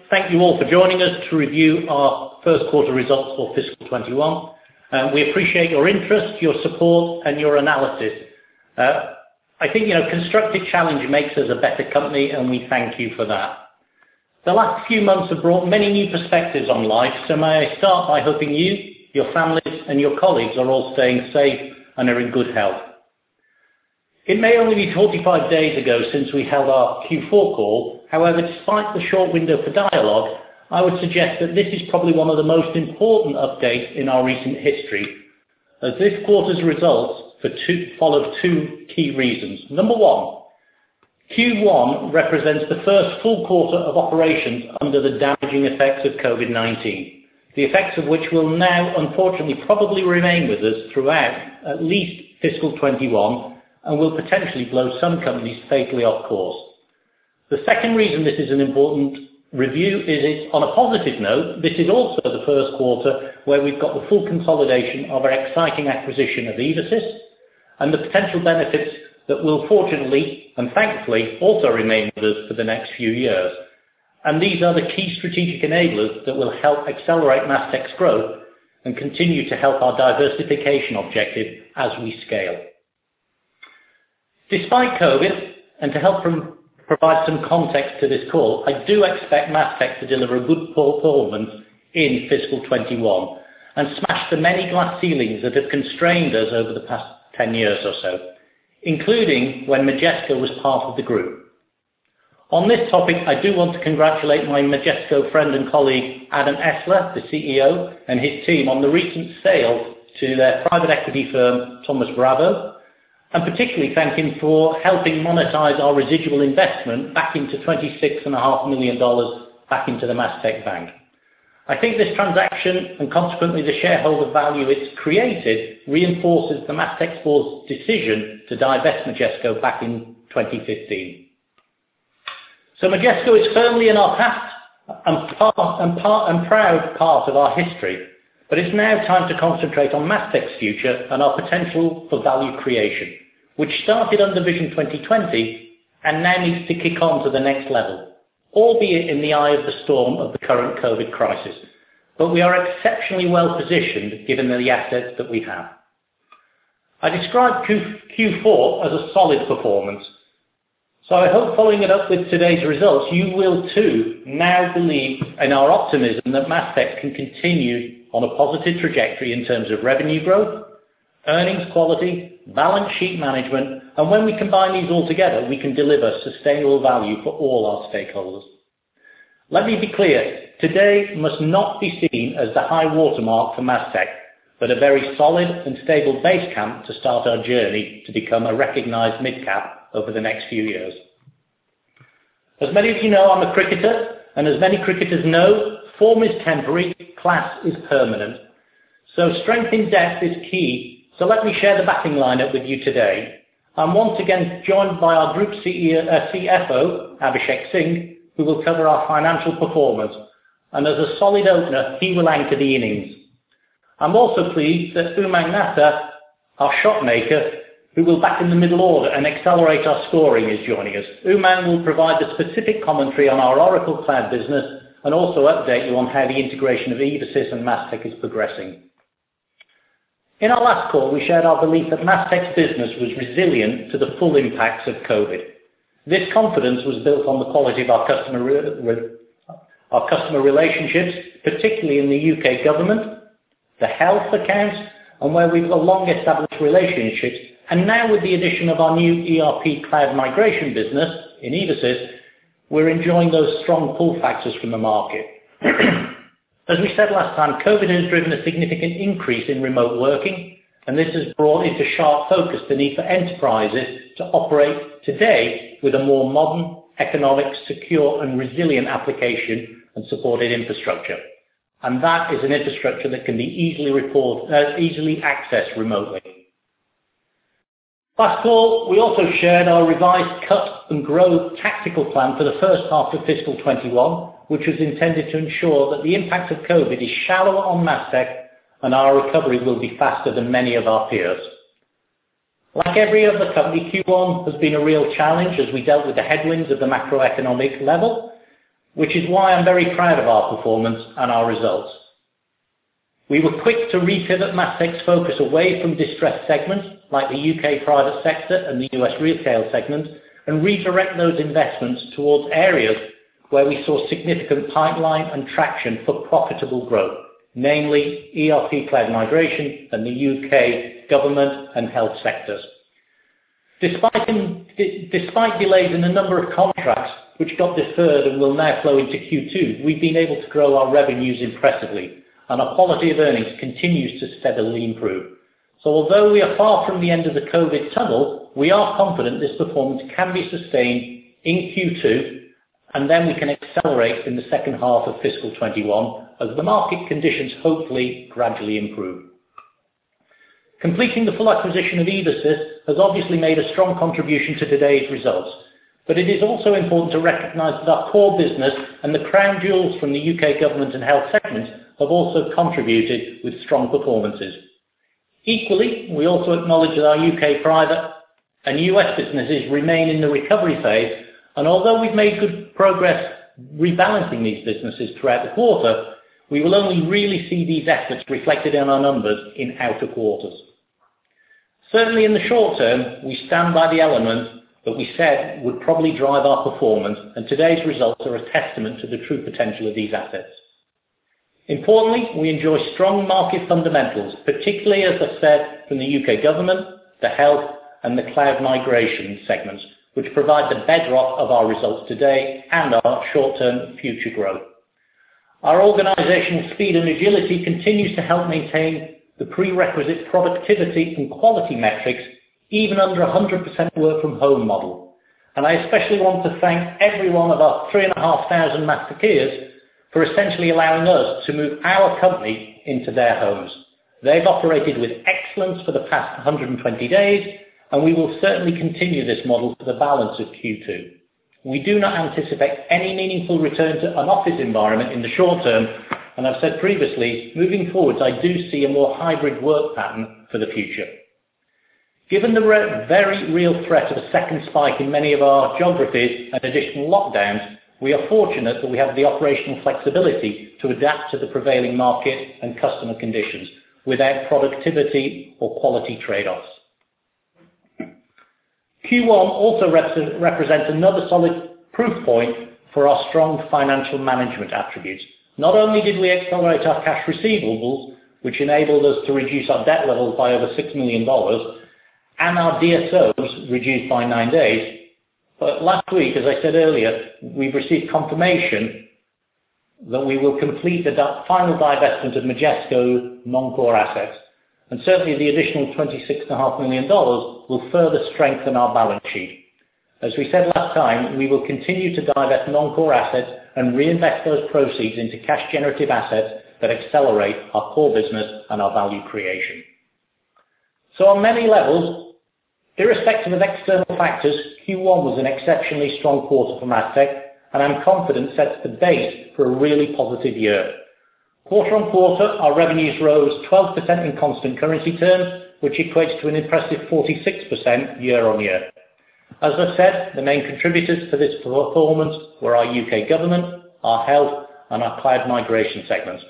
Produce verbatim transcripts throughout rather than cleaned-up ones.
thank you all for joining us to review our first quarter results for fiscal twenty-one. Um, we appreciate your interest, your support, and your analysis. Uh, I think, you know, constructive challenge makes us a better company, and we thank you for that. The last few months have brought many new perspectives on life, so may I start by hoping you, your families, and your colleagues are all staying safe and are in good health. It may only be forty-five days ago since we held our Q four call. However, despite the short window for dialogue, I would suggest that this is probably one of the most important updates in our recent history, as this quarter's results for two, followed two key reasons. Number one, Q one represents the first full quarter of operations under the damaging effects of COVID nineteen, the effects of which will now, unfortunately, probably remain with us throughout at least fiscal twenty-one, and will potentially blow some companies fatally off course. The second reason this is an important review is it's on a positive note. This is also the first quarter where we've got the full consolidation of our exciting acquisition of Evosys and the potential benefits that will fortunately and thankfully also remain with us for the next few years. And these are the key strategic enablers that will help accelerate Mastech's growth and continue to help our diversification objective as we scale. Despite COVID, and to help from, provide some context to this call, I do expect Mastech to deliver a good performance in fiscal twenty-one and smash the many glass ceilings that have constrained us over the past ten years or so, including when Majesco was part of the group. On this topic, I do want to congratulate my Majesco friend and colleague Adam Essler, the C E O, and his team on the recent sale to their private equity firm, Thomas Bravo, and particularly thank him for helping monetize our residual investment back into twenty-six point five million dollars back into the Mastech Bank. I think this transaction and consequently the shareholder value it's created reinforces the Mastech board's decision to divest Majesco back in twenty fifteen. So Majesco is firmly in our past and, part, and, part, and proud part of our history, but it's now time to concentrate on Mastech's future and our potential for value creation, which started under Vision twenty twenty and now needs to kick on to the next level, albeit in the eye of the storm of the current COVID crisis. But we are exceptionally well positioned given the assets that we have. I described Q four as a solid performance, so I hope following it up with today's results, you will too now believe in our optimism that Mastech can continue on a positive trajectory in terms of revenue growth, earnings quality, balance sheet management, and when we combine these all together, we can deliver sustainable value for all our stakeholders. Let me be clear, today must not be seen as the high watermark for Mastech, but a very solid and stable base camp to start our journey to become a recognized mid-cap over the next few years. As many of you know, I'm a cricketer, and as many cricketers know, form is temporary, class is permanent. So strength in depth is key. So let me share the batting lineup with you today. I'm once again joined by our Group C E O, uh, C F O, Abhishek Singh, who will cover our financial performance. And as a solid opener, he will anchor the innings. I'm also pleased that Umang Natta, our shot maker, who will back in the middle order and accelerate our scoring, is joining us. Umang will provide the specific commentary on our Oracle Cloud business and also update you on how the integration of Evosys and Mastech is progressing. In our last call, we shared our belief that Mastech's business was resilient to the full impacts of COVID. This confidence was built on the quality of our customer, re- our customer relationships, particularly in the U K government, the health accounts, and where we've got long-established relationships, and now with the addition of our new E R P cloud migration business in Evosys, we're enjoying those strong pull factors from the market. As we said last time, COVID has driven a significant increase in remote working, and this has brought into sharp focus the need for enterprises to operate today with a more modern, economic, secure, and resilient application and supported infrastructure. And that is an infrastructure that can be easily, report, uh, easily accessed remotely. Last call, we also shared our revised cut and grow tactical plan for the first half of fiscal twenty-one, which was intended to ensure that the impact of COVID is shallower on Mastech and our recovery will be faster than many of our peers. Like every other company, Q one has been a real challenge as we dealt with the headwinds of the macroeconomic level, which is why I'm very proud of our performance and our results. We were quick to repivot Mastech's focus away from distressed segments like the U K private sector and the U S retail segment and redirect those investments towards areas where we saw significant pipeline and traction for profitable growth, namely E R P cloud migration and the U K government and health sectors. Despite, in, despite delays in a number of contracts which got deferred and will now flow into Q two, we've been able to grow our revenues impressively, and our quality of earnings continues to steadily improve. So although we are far from the end of the COVID tunnel, we are confident this performance can be sustained in Q two, and then we can accelerate in the second half of fiscal twenty-one as the market conditions hopefully gradually improve. Completing the full acquisition of Evasys has obviously made a strong contribution to today's results, but it is also important to recognise that our core business and the crown jewels from the U K government and health segments have also contributed with strong performances. Equally, we also acknowledge that our U K private and U S businesses remain in the recovery phase, and although we've made good progress rebalancing these businesses throughout the quarter, we will only really see these efforts reflected in our numbers in outer quarters. Certainly in the short term, we stand by the element that we said would probably drive our performance, and today's results are a testament to the true potential of these assets. Importantly, we enjoy strong market fundamentals, particularly, as I said, from the U K government, the health and the cloud migration segments, which provide the bedrock of our results today and our short-term future growth. Our organisational speed and agility continues to help maintain the prerequisite productivity and quality metrics even under a one hundred percent work from home model. And I especially want to thank every one of our three and a half thousand Mastekeers for essentially allowing us to move our company into their homes. They've operated with excellence for the past one hundred twenty days, and we will certainly continue this model for the balance of Q two. We do not anticipate any meaningful return to an office environment in the short term, and I've said previously, moving forwards, I do see a more hybrid work pattern for the future. Given the re- very real threat of a second spike in many of our geographies and additional lockdowns, we are fortunate that we have the operational flexibility to adapt to the prevailing market and customer conditions without productivity or quality trade-offs. Q one also rep- represents another solid proof point for our strong financial management attributes. Not only did we accelerate our cash receivables, which enabled us to reduce our debt levels by over six million dollars, and our D S Os reduced by nine days, but last week, as I said earlier, we've received confirmation that we will complete the di- final divestment of Majesco non-core assets, and certainly the additional twenty-six point five million dollars will further strengthen our balance sheet. As we said last time, we will continue to divest non-core assets and reinvest those proceeds into cash-generative assets that accelerate our core business and our value creation. So on many levels, irrespective of external factors, Q one was an exceptionally strong quarter for Mastech, and I'm confident sets the base for a really positive year. Quarter on quarter, our revenues rose twelve percent in constant currency terms, which equates to an impressive forty-six percent year on year. As I said, the main contributors to this performance were our U K government, our health, and our cloud migration segments.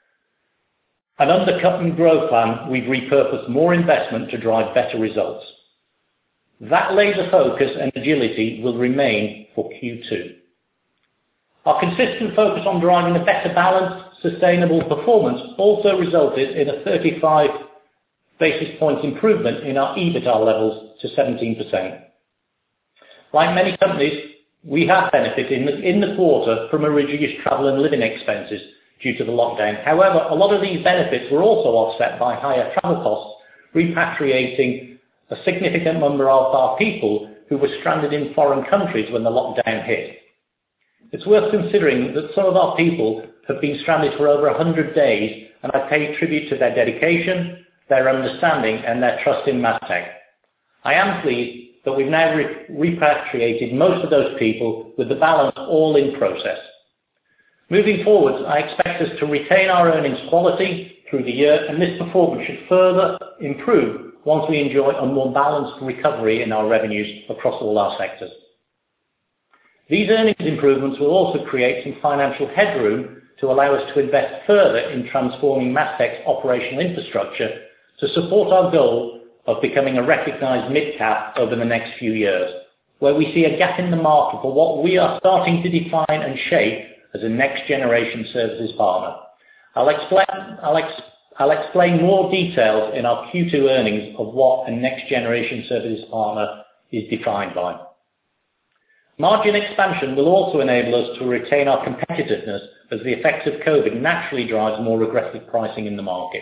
And under Cut and Grow plan, we've repurposed more investment to drive better results. That laser focus and agility will remain for Q two. Our consistent focus on driving a better balanced, sustainable performance also resulted in a thirty-five basis points improvement in our EBITDA levels to seventeen percent. Like many companies, we have benefited in the, in the quarter from a reduced travel and living expenses due to the lockdown. However, a lot of these benefits were also offset by higher travel costs, repatriating a significant number of our people who were stranded in foreign countries when the lockdown hit. It's worth considering that some of our people have been stranded for over one hundred days, and I pay tribute to their dedication, their understanding, and their trust in Mastech. I am pleased that we've now re- repatriated most of those people with the balance all in process. Moving forwards, I expect us to retain our earnings quality through the year, and this performance should further improve once we enjoy a more balanced recovery in our revenues across all our sectors. These earnings improvements will also create some financial headroom to allow us to invest further in transforming Mastech's operational infrastructure to support our goal of becoming a recognised mid-cap over the next few years, where we see a gap in the market for what we are starting to define and shape as a next-generation services partner. I'll explain, I'll, ex, I'll explain more details in our Q two earnings of what a next-generation services partner is defined by. Margin expansion will also enable us to retain our competitiveness as the effects of COVID naturally drives more aggressive pricing in the market.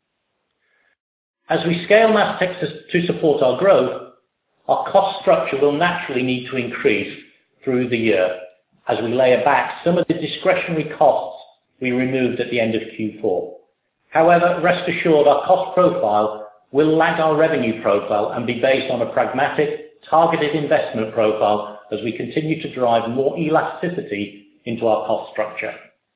As we scale Mastech to support our growth, our cost structure will naturally need to increase through the year as we layer back some of the discretionary costs we removed at the end of Q four. However, rest assured our cost profile will lag our revenue profile and be based on a pragmatic, targeted investment profile as we continue to drive more elasticity into our cost structure.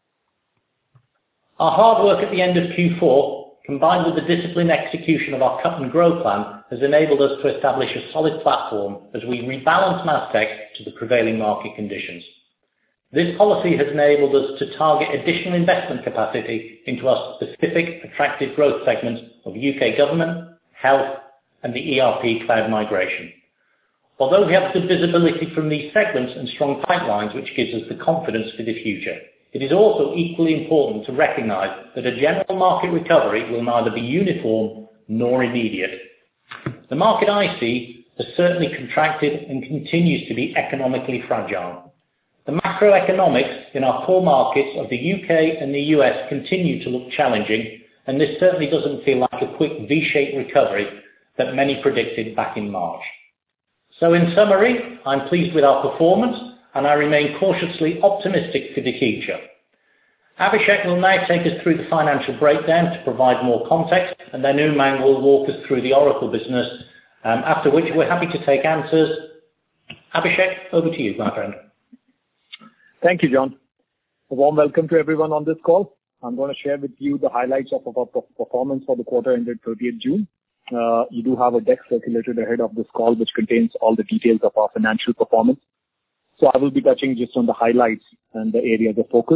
Our hard work at the end of Q four, combined with the disciplined execution of our cut and grow plan, has enabled us to establish a solid platform as we rebalance Mastech to the prevailing market conditions. This policy has enabled us to target additional investment capacity into our specific attractive growth segments of U K government, health, and the E R P cloud migration. Although we have good visibility from these segments and strong pipelines, which gives us the confidence for the future, it is also equally important to recognise that a general market recovery will neither be uniform nor immediate. The market I see has certainly contracted and continues to be economically fragile. The macroeconomics in our core markets of the U K and the U S continue to look challenging, and this certainly doesn't feel like a quick V-shaped recovery that many predicted back in March. So in summary, I'm pleased with our performance and I remain cautiously optimistic for the future. Abhishek will now take us through the financial breakdown to provide more context, and then Umang will walk us through the Oracle business, um, after which we're happy to take answers. Abhishek, over to you, my friend. Thank you, John. A warm welcome to everyone on this call. I'm going to share with you the highlights of our performance for the quarter ended thirtieth June. Uh, you do have a deck circulated ahead of this call which contains all the details of our financial performance. So I will be touching just on the highlights and the areas of focus.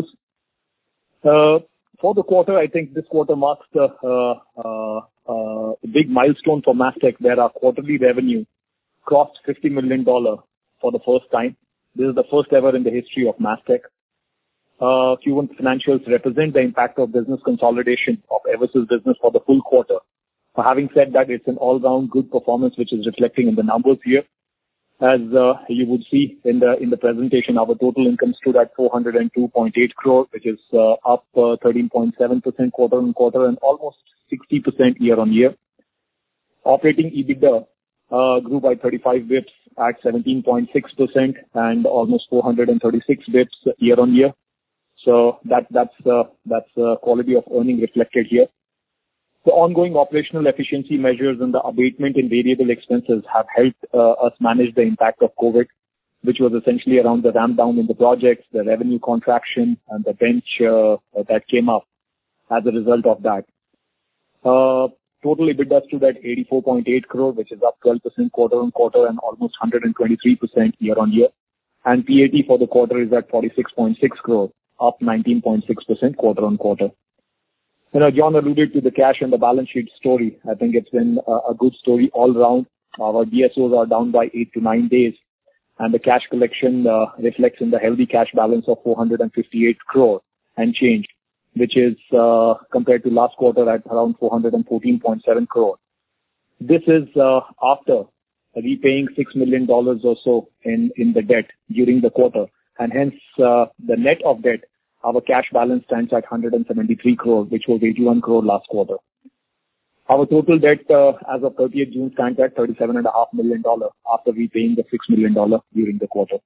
Uh, for the quarter, I think this quarter marks the uh, uh, uh, big milestone for Mastech, where our quarterly revenue crossed fifty million dollars for the first time. This is the first ever in the history of Mastech. Uh, Q one financials represent the impact of business consolidation of Eversys business for the full quarter. Uh, having said that, it's an all-round good performance which is reflecting in the numbers here. As uh, you would see in the in the presentation, our total income stood at four hundred two point eight crore, which is uh, up uh, thirteen point seven percent quarter on quarter and almost sixty percent year on year. Operating EBITDA uh, grew by thirty-five basis points at seventeen point six percent and almost four hundred thirty-six basis points year on year. So that that's uh, that's uh, quality of earning reflected here. The ongoing operational efficiency measures and the abatement in variable expenses have helped uh, us manage the impact of COVID, which was essentially around the ramp down in the projects, the revenue contraction, and the bench uh, that came up as a result of that. Uh, total EBITDA stood at eighty-four point eight crore, which is up twelve percent quarter on quarter and almost one hundred twenty-three percent year on year. And P A T for the quarter is at forty-six point six crore, up nineteen point six percent quarter on quarter. You know, John alluded to the cash and the balance sheet story. I think it's been a, a good story all round. Our D S Os are down by eight to nine days, and the cash collection uh, reflects in the healthy cash balance of four hundred fifty-eight crore and change, which is uh, compared to last quarter at around four hundred fourteen point seven crore. This is uh, after repaying six million dollars or so in, in the debt during the quarter, and hence uh, the net of debt, our cash balance stands at one hundred seventy-three crore, which was eighty-one crore last quarter. Our total debt uh, as of thirtieth June stands at thirty-seven point five million dollars after repaying the six million dollars during the quarter.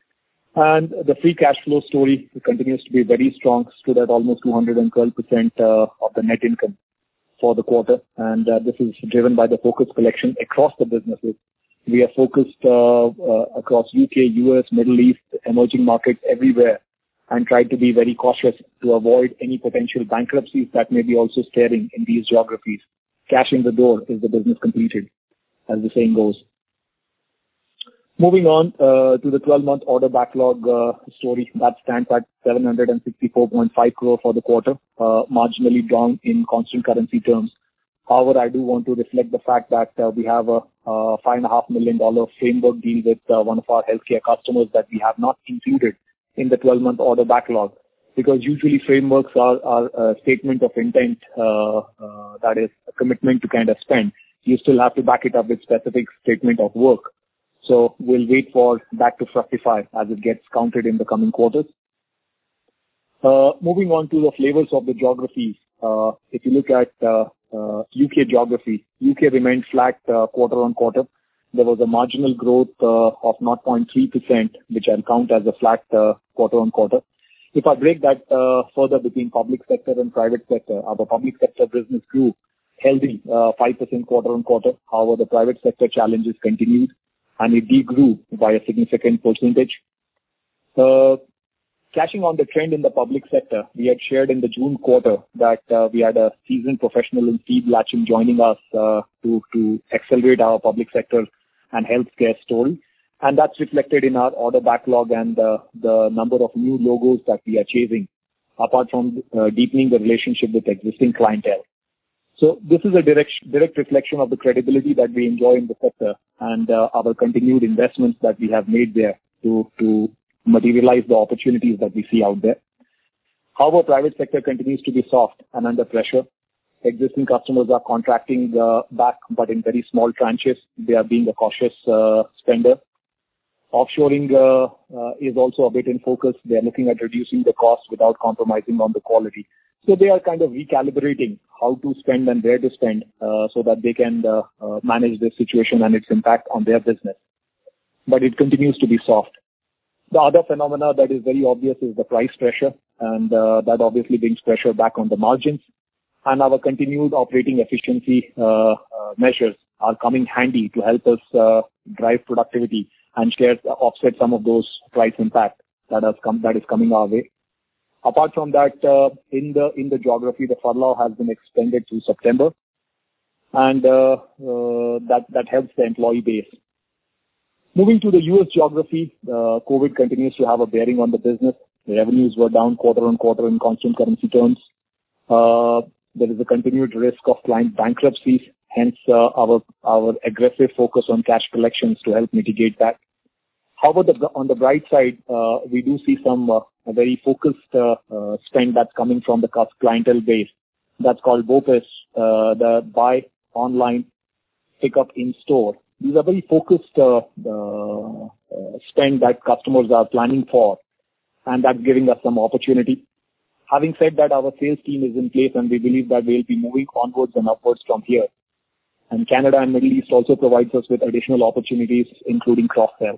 And the free cash flow story continues to be very strong, stood at almost two hundred twelve percent uh, of the net income for the quarter. And uh, this is driven by the focused collection across the businesses. We are focused uh, uh, across U K, U S, Middle East, emerging markets, everywhere, and try to be very cautious to avoid any potential bankruptcies that may be also staring in these geographies. Cash in the door is the business completed, as the saying goes. Moving on uh, to the twelve-month order backlog uh, story, that stands at seven hundred sixty-four point five crore for the quarter, uh, marginally down in constant currency terms. However, I do want to reflect the fact that uh, we have a uh, five point five million dollars framework deal with uh, one of our healthcare customers that we have not included in the twelve-month order backlog, because usually frameworks are, are a statement of intent, uh, uh, that is a commitment to kind of spend. You still have to back it up with specific statement of work. So we'll wait for that to fructify as it gets counted in the coming quarters. Uh, moving on to the flavors of the geographies. Uh, if you look at uh, uh, U K geography, U K remained flat uh, quarter on quarter. There was a marginal growth uh, of zero point three percent, which I'll count as a flat uh, quarter on quarter. If I break that uh, further between public sector and private sector, our public sector business grew healthy uh, five percent quarter on quarter. However, the private sector challenges continued, and it degrew by a significant percentage. Uh, Cashing on the trend in the public sector, we had shared in the June quarter that uh, we had a seasoned professional in Steve Latcham joining us uh, to, to accelerate our public sector and healthcare story. And that's reflected in our order backlog and uh, the number of new logos that we are chasing, apart from uh, deepening the relationship with existing clientele. So this is a direct, direct reflection of the credibility that we enjoy in the sector and uh, our continued investments that we have made there to, to materialize the opportunities that we see out there. However, private sector continues to be soft and under pressure. Existing customers are contracting uh, back, but in very small tranches. They are being a cautious uh, spender. Offshoring uh, uh, is also a bit in focus. They are looking at reducing the cost without compromising on the quality. So they are kind of recalibrating how to spend and where to spend uh, so that they can uh, uh, manage this situation and its impact on their business. But it continues to be soft. The other phenomena that is very obvious is the price pressure, and uh, that obviously brings pressure back on the margins. And our continued operating efficiency uh, uh, measures are coming handy to help us uh, drive productivity and share, offset some of those price impact that has come that is coming our way. Apart from that, uh, in the in the geography, the furlough has been extended to September, and uh, uh, that that helps the employee base. Moving to the U S geography, uh, COVID continues to have a bearing on the business. The revenues were down quarter on quarter in constant currency terms. Uh, there is a continued risk of client bankruptcies, hence uh, our our aggressive focus on cash collections to help mitigate that. However, the, on the bright side, uh, we do see some uh, a very focused uh, uh, spend that's coming from the clientele base. That's called BOPIS, uh, the buy online, pick up in store. These are very focused uh, uh, uh, spend that customers are planning for, and that's giving us some opportunity. Having said that, our sales team is in place, and we believe that we'll be moving onwards and upwards from here. And Canada and Middle East also provides us with additional opportunities, including cross-sell.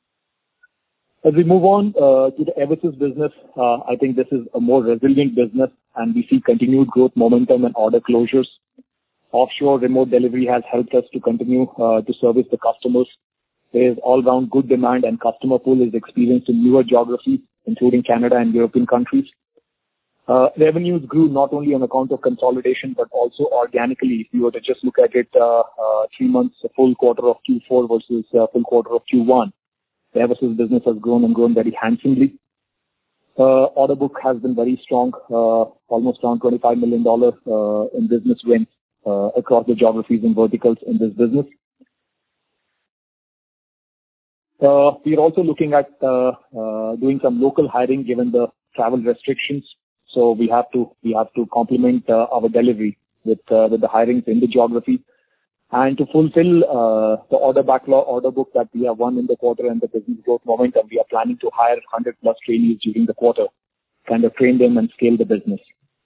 As we move on uh, to the Eversys business, uh, I think this is a more resilient business, and we see continued growth momentum and order closures. Offshore remote delivery has helped us to continue uh, to service the customers. There is all-round good demand, and customer pool is experienced in newer geographies, including Canada and European countries. Uh, revenues grew not only on account of consolidation, but also organically. If you were to just look at it, uh, uh, three months, a full quarter of Q four versus uh, full quarter of Q one, the Eversys business has grown and grown very handsomely. Uh, order book has been very strong, uh, almost around twenty-five million dollars uh, in business wins uh, across the geographies and verticals in this business. Uh, we are also looking at uh, uh, doing some local hiring given the travel restrictions. So we have to we have to complement uh, our delivery with uh, with the hirings in the geography, and to fulfill uh, the order backlog, order book that we have won in the quarter and the business growth momentum. We are planning to hire one hundred plus trainees during the quarter, kind of train them and scale the business.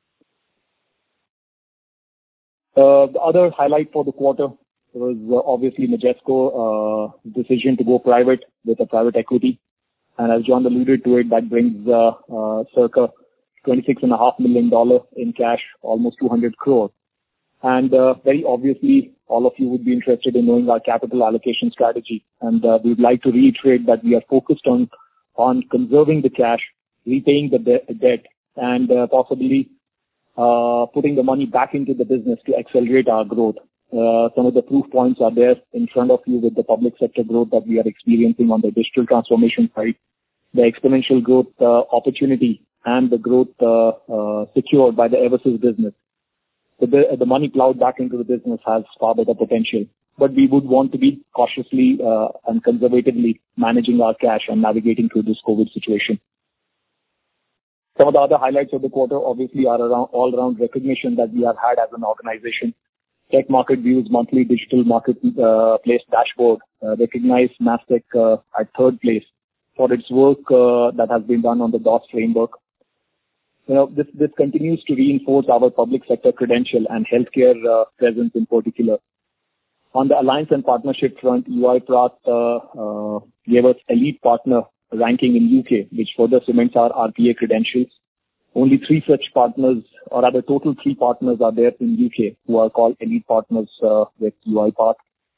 Uh, the other highlight for the quarter was uh, obviously Majesco uh, decision to go private with a private equity, and as John alluded to it, that brings uh, uh, circa twenty-six point five million dollars in cash, almost two hundred crore. And uh, very obviously, all of you would be interested in knowing our capital allocation strategy. And uh, we would like to reiterate that we are focused on on conserving the cash, repaying the de- debt, and uh, possibly uh, putting the money back into the business to accelerate our growth. Uh, some of the proof points are there in front of you with the public sector growth that we are experiencing on the digital transformation side, the exponential growth uh, opportunity, and the growth uh, uh, secured by the Eversys business. So the, the money plowed back into the business has far better potential. But we would want to be cautiously uh, and conservatively managing our cash and navigating through this COVID situation. Some of the other highlights of the quarter obviously are around all around recognition that we have had as an organization. Tech Market View's monthly digital marketplace uh, dashboard uh, recognized Mastek uh, at third place for its work uh, that has been done on the DOS framework. You know, this, this continues to reinforce our public sector credential and healthcare uh, presence in particular. On the alliance and partnership front, UiPath uh, uh, gave us elite partner ranking in U K, which further cements our R P A credentials. Only three such partners, or rather total three partners are there in U K who are called elite partners uh, with UiPath.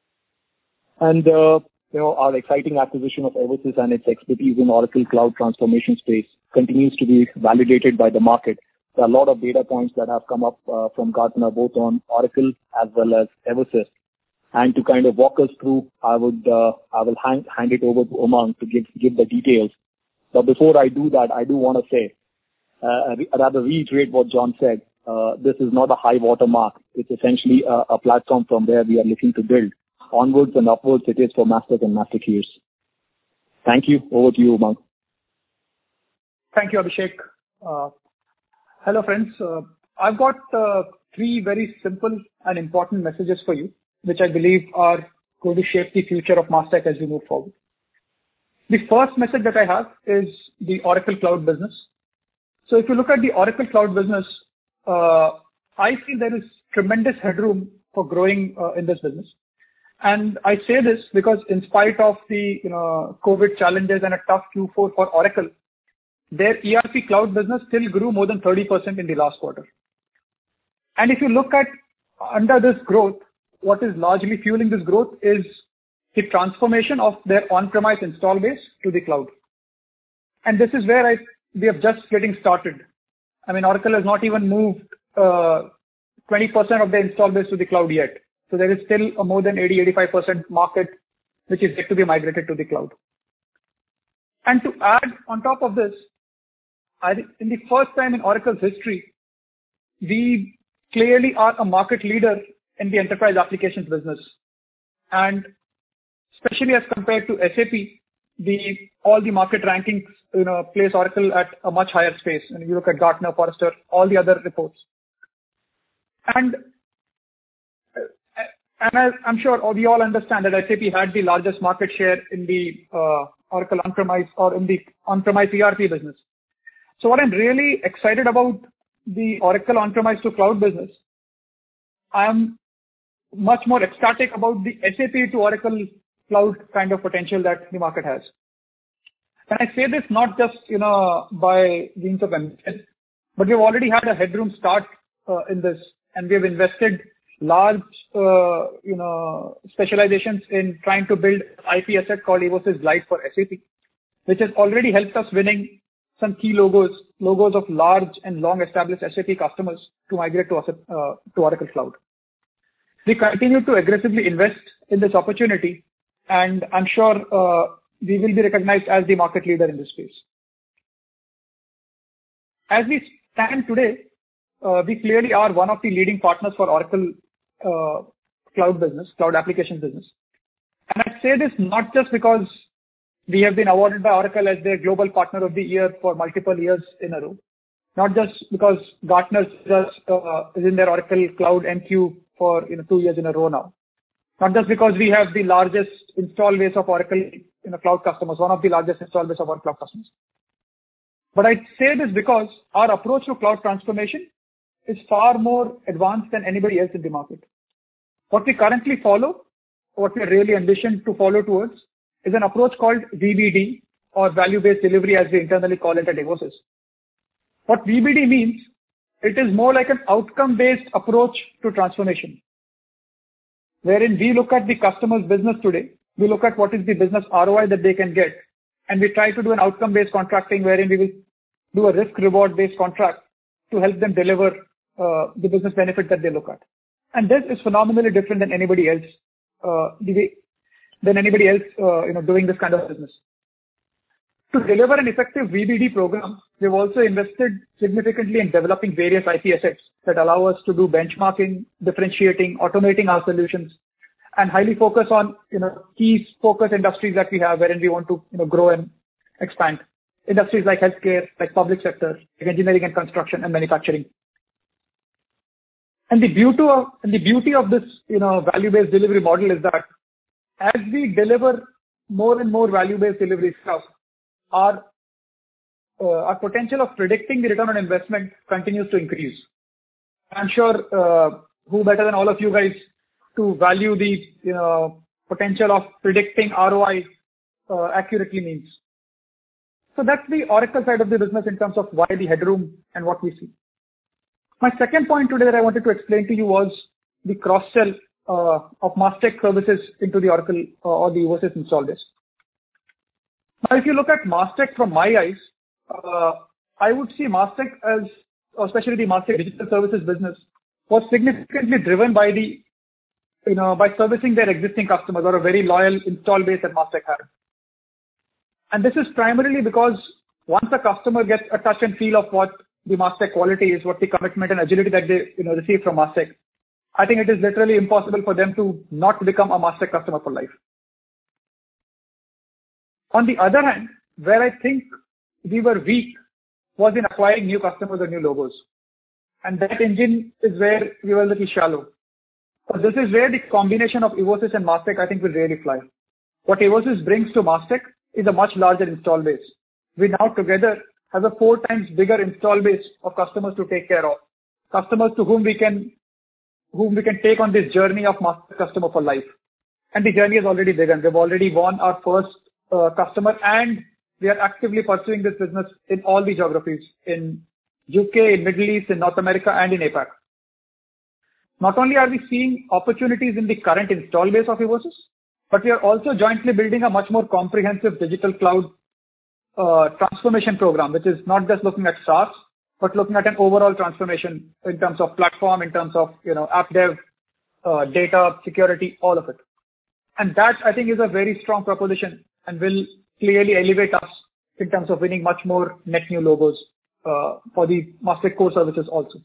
And, uh, you know, our exciting acquisition of Eversys and its expertise in Oracle Cloud transformation space continues to be validated by the market. There are a lot of data points that have come up uh, from Gartner, both on Oracle as well as Eversys. And to kind of walk us through, I would, uh, I will hand, hand it over to Umang to give, give the details. But before I do that, I do want to say, uh, rather reiterate what John said. Uh, this is not a high water mark. It's essentially a, a platform from where we are looking to build. Onwards and upwards it is for Mastek and Mastekeers. Thank you. Over to you, Umang. Thank you, Abhishek. Uh, hello, friends. Uh, I've got uh, three very simple and important messages for you, which I believe are going to shape the future of Mastek as we move forward. The first message that I have is the Oracle Cloud business. So if you look at the Oracle Cloud business, uh, I feel there is tremendous headroom for growing uh, in this business. And I say this because in spite of the you know COVID challenges and a tough Q four for Oracle, their E R P cloud business still grew more than thirty percent in the last quarter. And if you look at under this growth, what is largely fueling this growth is the transformation of their on-premise install base to the cloud. And this is where I, we are just getting started. I mean, Oracle has not even moved uh, twenty percent of the install base to the cloud yet. So there is still a more than eighty to eighty-five percent market which is yet to be migrated to the cloud. And to add on top of this, I, in the first time in Oracle's history, we clearly are a market leader in the enterprise applications business. And especially as compared to S A P, the all the market rankings you know place Oracle at a much higher space. And you look at Gartner, Forrester, all the other reports. And and as I'm sure we all understand that S A P had the largest market share in the uh, Oracle on-premise or in the on-premise E R P business. So what I'm really excited about the Oracle on-premise to cloud business, I'm much more ecstatic about the S A P to Oracle cloud kind of potential that the market has. And I say this not just, you know, by means of ambition, but we've already had a headroom start uh, in this, and we have invested large, uh, you know, specializations in trying to build I P asset called Evosys Glide for S A P, which has already helped us winning some key logos, logos of large and long-established S A P customers to migrate to, uh, to Oracle Cloud. We continue to aggressively invest in this opportunity, and I'm sure uh, we will be recognized as the market leader in this space. As we stand today, uh, we clearly are one of the leading partners for Oracle uh, cloud business, cloud application business. And I say this not just because we have been awarded by Oracle as their global partner of the year for multiple years in a row, not just because Gartner just, uh, is in their Oracle Cloud M Q for you know, two years in a row now. Not just because we have the largest install base of Oracle you know, cloud customers, one of the largest install base of our cloud customers. But I say this because our approach to cloud transformation is far more advanced than anybody else in the market. What we currently follow, what we are really ambition to follow towards, is an approach called V B D, or value-based delivery as we internally call it at Evosys. What V B D means, it is more like an outcome-based approach to transformation, wherein we look at the customer's business today, we look at what is the business R O I that they can get, and we try to do an outcome-based contracting wherein we will do a risk-reward-based contract to help them deliver uh, the business benefit that they look at. And this is phenomenally different than anybody else, uh, than anybody else, uh, you know, doing this kind of business. To deliver an effective V B D program, we've also invested significantly in developing various I P assets that allow us to do benchmarking, differentiating, automating our solutions, and highly focus on, you know, key focus industries that we have wherein we want to, you know, grow and expand. Industries like healthcare, like public sector, like engineering and construction and manufacturing. And the beauty of, and the beauty of this, you know, value-based delivery model is that as we deliver more and more value-based delivery stuff, our, uh, our potential of predicting the return on investment continues to increase. I'm sure, uh, who better than all of you guys to value the, you know, potential of predicting R O I, uh, accurately means. So that's the Oracle side of the business in terms of why the headroom and what we see. My second point today that I wanted to explain to you was the cross-sell uh, of Mastech services into the Oracle uh, or the Evosys install base. Now, if you look at Mastech from my eyes, uh, I would see Mastech as, especially the Mastech digital services business, was significantly driven by the, you know, by servicing their existing customers or a very loyal install base that Mastech had. And this is primarily because once a customer gets a touch and feel of what the Mastech quality is, what the commitment and agility that they, you know, receive from Mastech, I think it is literally impossible for them to not become a Mastech customer for life. On the other hand, where I think we were weak was in acquiring new customers or new logos. And that engine is where we were a little shallow. So this is where the combination of Evosys and Mastech, I think, will really fly. What Evosys brings to Mastech is a much larger install base. We now together have a four times bigger install base of customers to take care of. Customers to whom we can, whom we can take on this journey of Master customer for life. And the journey has already begun. We've already won our first uh, customer and we are actively pursuing this business in all the geographies, in U K, in Middle East, in North America and in APAC. Not only are we seeing opportunities in the current install base of Evosys, but we are also jointly building a much more comprehensive digital cloud uh, transformation program, which is not just looking at SaaS, but looking at an overall transformation in terms of platform, in terms of, you know, app dev, uh, data, security, all of it. And that, I think, is a very strong proposition and will clearly elevate us in terms of winning much more net new logos uh, for the Mastech core services also.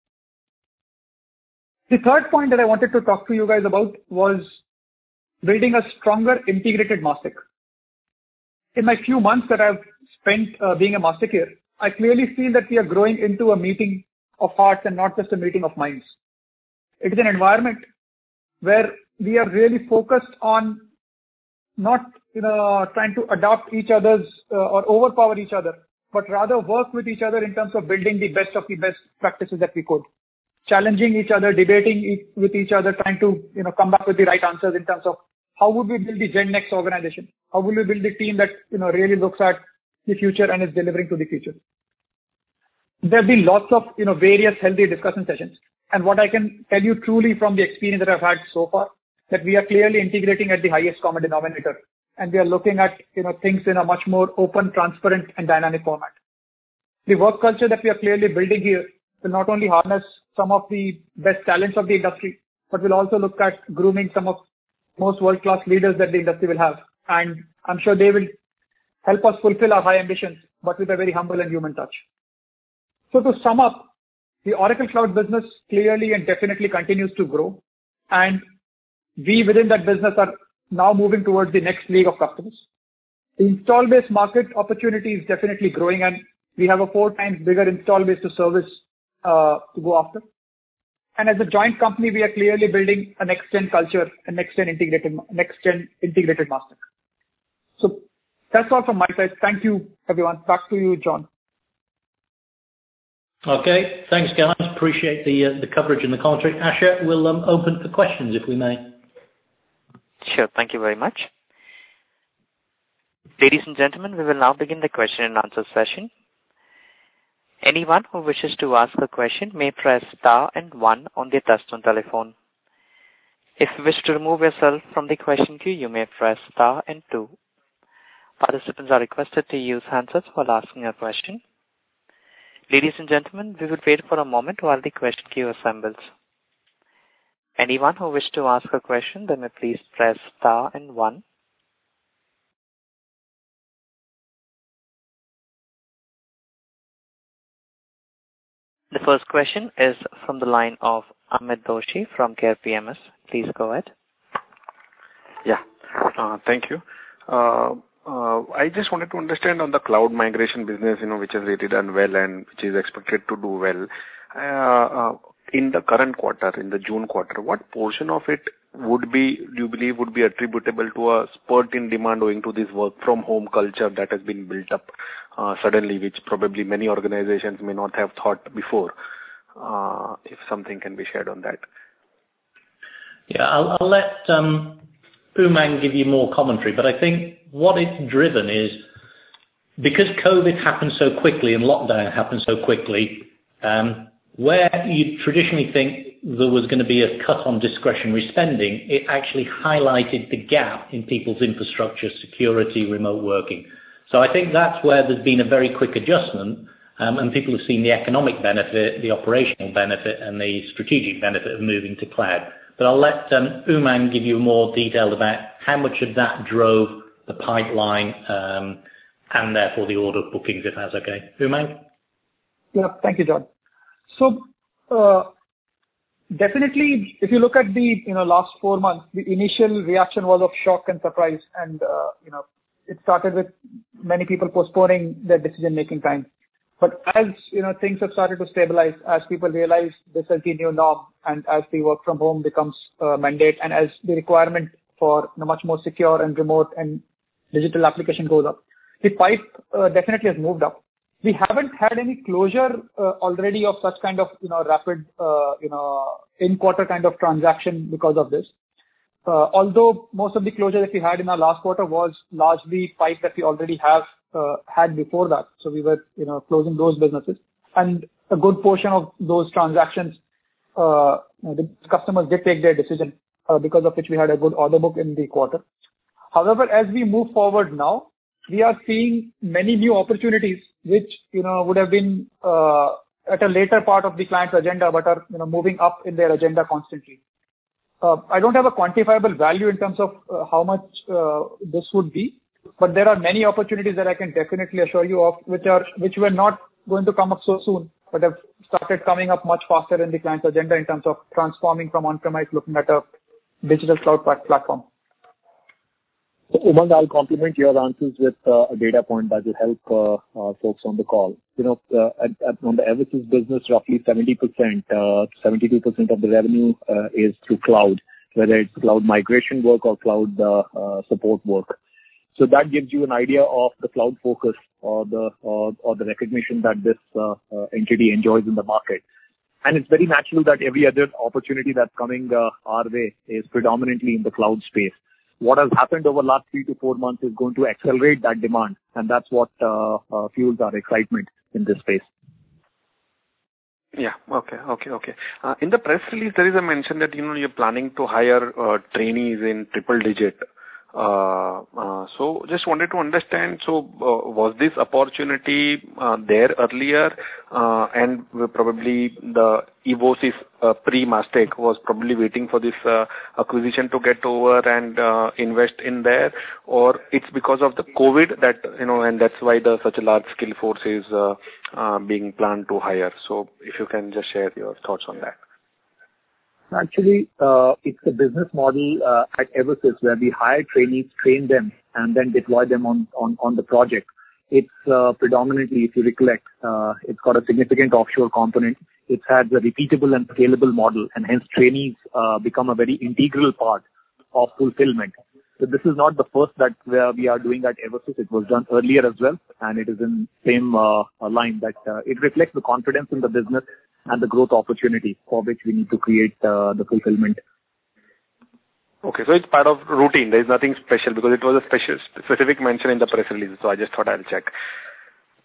The third point that I wanted to talk to you guys about was building a stronger integrated Mastech. In my few months that I've spent uh, being a Mastech here, I clearly feel that we are growing into a meeting of hearts and not just a meeting of minds. It is an environment where we are really focused on not, you know, trying to adopt each other's uh, or overpower each other, but rather work with each other in terms of building the best of the best practices that we could. Challenging each other, debating e- with each other, trying to, you know, come back with the right answers in terms of how would we build the Gen Next organization? How will we build the team that, you know, really looks at the future and is delivering to the future? There have been lots of, you know, various healthy discussion sessions. And what I can tell you truly from the experience that I've had so far, that we are clearly integrating at the highest common denominator. And we are looking at, you know, things in a much more open, transparent and dynamic format. The work culture that we are clearly building here will not only harness some of the best talents of the industry, but will also look at grooming some of most world-class leaders that the industry will have. And I'm sure they will help us fulfill our high ambitions, but with a very humble and human touch. So to sum up, the Oracle Cloud business clearly and definitely continues to grow. And we within that business are now moving towards the next league of customers. The install base market opportunity is definitely growing and we have a four times bigger install base to service uh, to go after. And as a joint company, we are clearly building a next-gen culture, a next-gen integrated, next-gen integrated master. So that's all from my side. Thank you, everyone. Back to you, John. Okay. Thanks, guys. Appreciate the uh, the coverage and the commentary. Asha, we'll um, open for questions if we may. Sure. Thank you very much. Ladies and gentlemen, we will now begin the question and answer session. Anyone who wishes to ask a question may press star and one on their touchtone telephone. If you wish to remove yourself from the question queue, you may press star and two. Participants are requested to use handsets while asking a question. Ladies and gentlemen, we will wait for a moment while the question queue assembles. Anyone who wishes to ask a question, then may please press star and one. The first question is from the line of Amit Doshi from Care P M S. Please go ahead. Yeah. Uh, thank you. Uh, uh, I just wanted to understand on the cloud migration business, you know, which has really done well and which is expected to do well. Uh, uh, in the current quarter, in the June quarter, what portion of it would be, do you believe, would be attributable to a spurt in demand owing to this work from home culture that has been built up uh, suddenly, which probably many organizations may not have thought before? Uh, if something can be shared on that. Yeah, I'll, I'll let um, Umang give you more commentary, but I think what it's driven is because COVID happened so quickly and lockdown happened so quickly, um, where you traditionally think there was going to be a cut on discretionary spending, it actually highlighted the gap in people's infrastructure, security, remote working. So I think that's where there's been a very quick adjustment, um, and people have seen the economic benefit, the operational benefit, and the strategic benefit of moving to cloud. But I'll let um, Umang give you more detail about how much of that drove the pipeline um, and therefore the order bookings, if that's okay. Umang? Yeah, thank you, John. So, uh, definitely, if you look at the you know last four months, the initial reaction was of shock and surprise, and uh, you know it started with many people postponing their decision-making time. But as you know things have started to stabilize, as people realize this is the new norm, and as the work from home becomes a mandate, and as the requirement for you know, much more secure and remote and digital application goes up, the pipe uh, definitely has moved up. We haven't had any closure uh, already of such kind of, you know, rapid, uh, you know, in-quarter kind of transaction because of this. Uh, although most of the closure that we had in our last quarter was largely pipe that we already have uh, had before that. So we were, you know, closing those businesses. And a good portion of those transactions, uh, the customers did take their decision uh, because of which we had a good order book in the quarter. However, as we move forward now, we are seeing many new opportunities which, you know, would have been uh, at a later part of the client's agenda, but are, you know, moving up in their agenda constantly. Uh, I don't have a quantifiable value in terms of uh, how much uh, this would be, but there are many opportunities that I can definitely assure you of, which are which were not going to come up so soon, but have started coming up much faster in the client's agenda in terms of transforming from on-premise, looking at a digital cloud platform. Umang, I'll complement your answers with uh, a data point that will help uh, uh, folks on the call. You know, uh, at, at, on the Eversys business, roughly seventy percent, uh, seventy-two percent of the revenue uh, is through cloud, whether it's cloud migration work or cloud uh, uh, support work. So that gives you an idea of the cloud focus or the or, or the recognition that this uh, uh, entity enjoys in the market. And it's very natural that every other opportunity that's coming uh, our way is predominantly in the cloud space. What has happened over the last three to four months is going to accelerate that demand, and that's what uh, uh, fuels our excitement in this space. Yeah. Okay. Okay. Okay. Uh, in the press release, there is a mention that, you know, you're planning to hire uh, trainees in triple digit. Uh, uh, so just wanted to understand, so uh, was this opportunity uh, there earlier, uh, and probably the Evosys uh, pre-Mastech was probably waiting for this uh, acquisition to get over and uh, invest in there, or it's because of the COVID that, you know, and that's why the such a large skill force is uh, uh, being planned to hire. So if you can just share your thoughts on that. Actually, uh, it's a business model uh, at Eversys where we hire trainees, train them, and then deploy them on, on, on the project. It's uh, predominantly, if you recollect, uh, it's got a significant offshore component. It has a repeatable and scalable model, and hence trainees uh, become a very integral part of fulfillment. So this is not the first that we are doing at Eversys. It was done earlier as well, and it is in same uh, line that uh, it reflects the confidence in the business and the growth opportunity for which we need to create uh, the fulfillment. Okay, so it's part of routine. There is nothing special because it was a special, specific mention in the press release. So I just thought I'll check.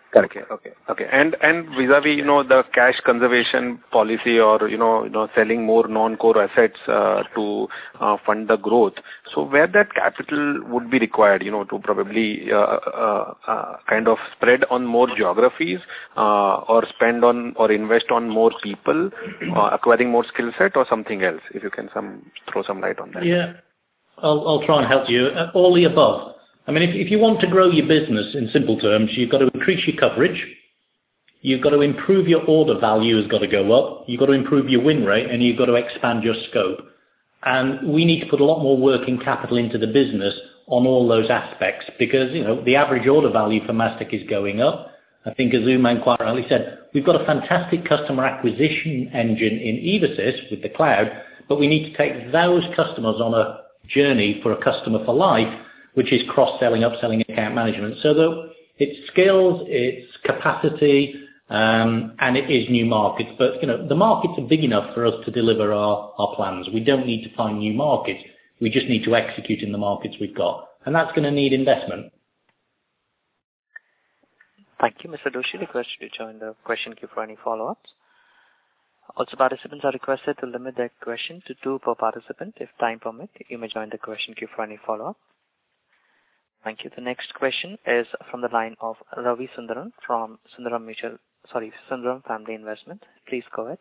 Correct. Okay, okay, okay. And and vis-a-vis, you know, the cash conservation policy or, you know, you know, selling more non-core assets uh, to uh, fund the growth. So where that capital would be required, you know, to probably uh, uh, uh, kind of spread on more geographies uh, or spend on or invest on more people, uh, acquiring more skill set or something else, if you can some throw some light on that. Yeah, I'll, I'll try and help you. Uh, all the above. I mean, if, if you want to grow your business in simple terms, you've got to increase your coverage, you've got to improve your order value has got to go up, you've got to improve your win rate, and you've got to expand your scope. And we need to put a lot more working capital into the business on all those aspects because, you know, the average order value for Mastech is going up. I think as Umang quite rightly said, we've got a fantastic customer acquisition engine in Evasys with the cloud, but we need to take those customers on a journey for a customer for life, which is cross-selling, upselling, account management. So that it's skills, it's capacity, um, and it is new markets. But, you know, the markets are big enough for us to deliver our, our plans. We don't need to find new markets. We just need to execute in the markets we've got. And that's going to need investment. Thank you, Mister Doshi. Request you to join the question queue for any follow-ups. Also, participants are requested to limit their question to two per participant. If time permits, you may join the question queue for any follow-up. Thank you. The next question is from the line of Ravi Sundaram from Sundaram Mutual, sorry, Sundaram Family Investment. Please go ahead.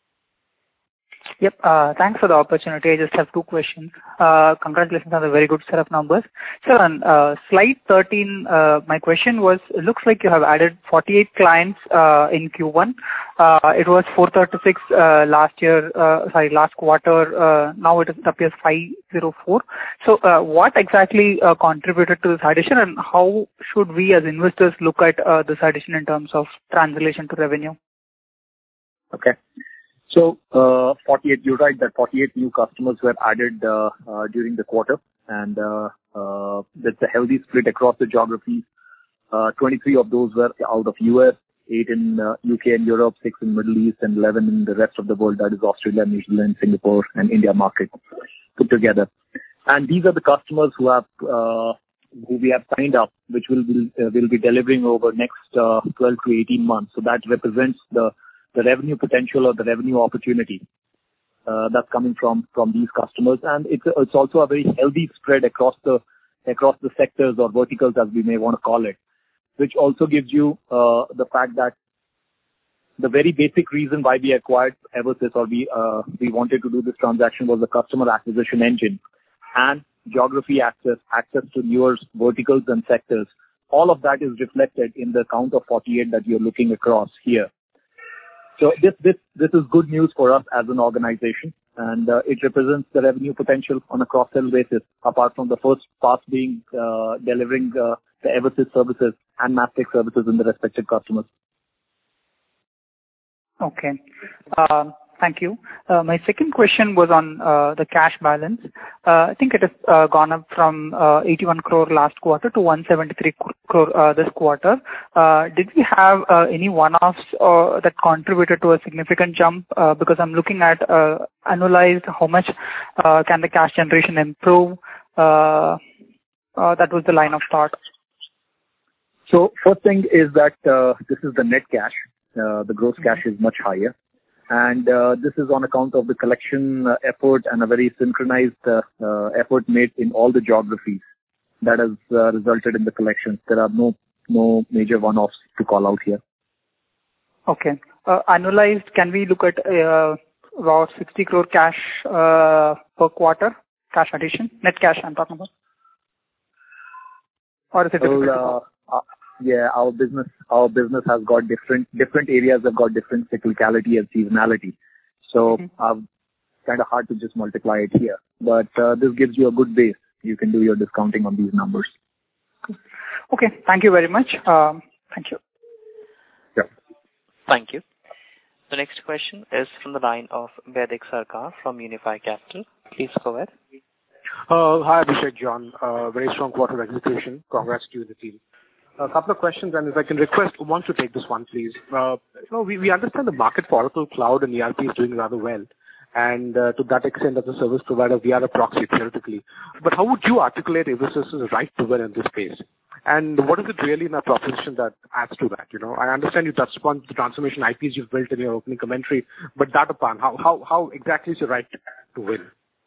Yep. Uh, thanks for the opportunity. I just have two questions. Uh, congratulations on the very good set of numbers. Sir, on uh, slide thirteen, uh, my question was, it looks like you have added forty-eight clients uh, in Q one. Uh, it was four thirty-six uh, last year, uh, sorry, last quarter. Uh, now it appears five oh four. So uh, what exactly uh, contributed to this addition, and how should we as investors look at uh, this addition in terms of translation to revenue? Okay. So, uh, forty-eight, you're right that forty-eight new customers were added uh, uh, during the quarter, and uh, uh, that's a healthy split across the geographies. Uh, twenty-three of those were out of U S, eight in uh, U K and Europe, six in Middle East, and eleven in the rest of the world, that is Australia, New Zealand, Singapore, and India market put together. And these are the customers who have uh, who we have signed up, which will be, uh, will be delivering over next uh, twelve to eighteen months. So that represents the the revenue potential or the revenue opportunity uh, that's coming from from these customers. And it's a, it's also a very healthy spread across the across the sectors or verticals, as we may want to call it, which also gives you uh, the fact that the very basic reason why we acquired Eversys or we uh, we wanted to do this transaction was the customer acquisition engine and geography access, access to newer verticals and sectors. All of that is reflected in the count of forty-eight that you're looking across here. So this this this is good news for us as an organization, and uh, it represents the revenue potential on a cross-sell basis, apart from the first part being uh, delivering uh, the Eversys services and Mastech services in the respective customers. Okay. Uh, Thank you. Uh, My second question was on uh, the cash balance. Uh, I think it has uh, gone up from uh, eighty-one crore last quarter to one seventy-three crore uh, this quarter. Uh, Did we have uh, any one-offs uh, that contributed to a significant jump? Uh, Because I'm looking at uh, annualized, how much uh, can the cash generation improve? Uh, uh, That was the line of thought. So first thing is that uh, this is the net cash. Uh, the gross cash is much higher. And uh, this is on account of the collection uh, effort and a very synchronized uh, uh, effort made in all the geographies that has uh, resulted in the collections. There are no no major one-offs to call out here. Okay. Uh, Annualized, can we look at uh, about sixty crore cash uh, per quarter, cash addition, net cash I'm talking about? Or is it difficult? Well, uh, uh, yeah, our business our business has got different different areas have got different cyclicality and seasonality. So mm-hmm. uh, kind of hard to just multiply it here. But uh, this gives you a good base. You can do your discounting on these numbers. Okay. Thank you very much. Um, thank you. Yeah. Thank you. The next question is from the line of Vaidik Sarkar from Unifi Capital. Please go ahead. Uh, hi, Abhishek, John. Uh, very strong quarter execution. Congrats to you and the team. A couple of questions, and if I can request one to take this one, please. Uh, you know, we, we understand the market for Oracle Cloud and E R P is doing rather well. And uh, to that extent, as a service provider, we are a proxy theoretically. But how would you articulate Eversys' right to win in this space? And what is it really in our proposition that adds to that? You know, I understand you touched upon the transformation I Ps you've built in your opening commentary, but that upon how how how exactly is your right to win?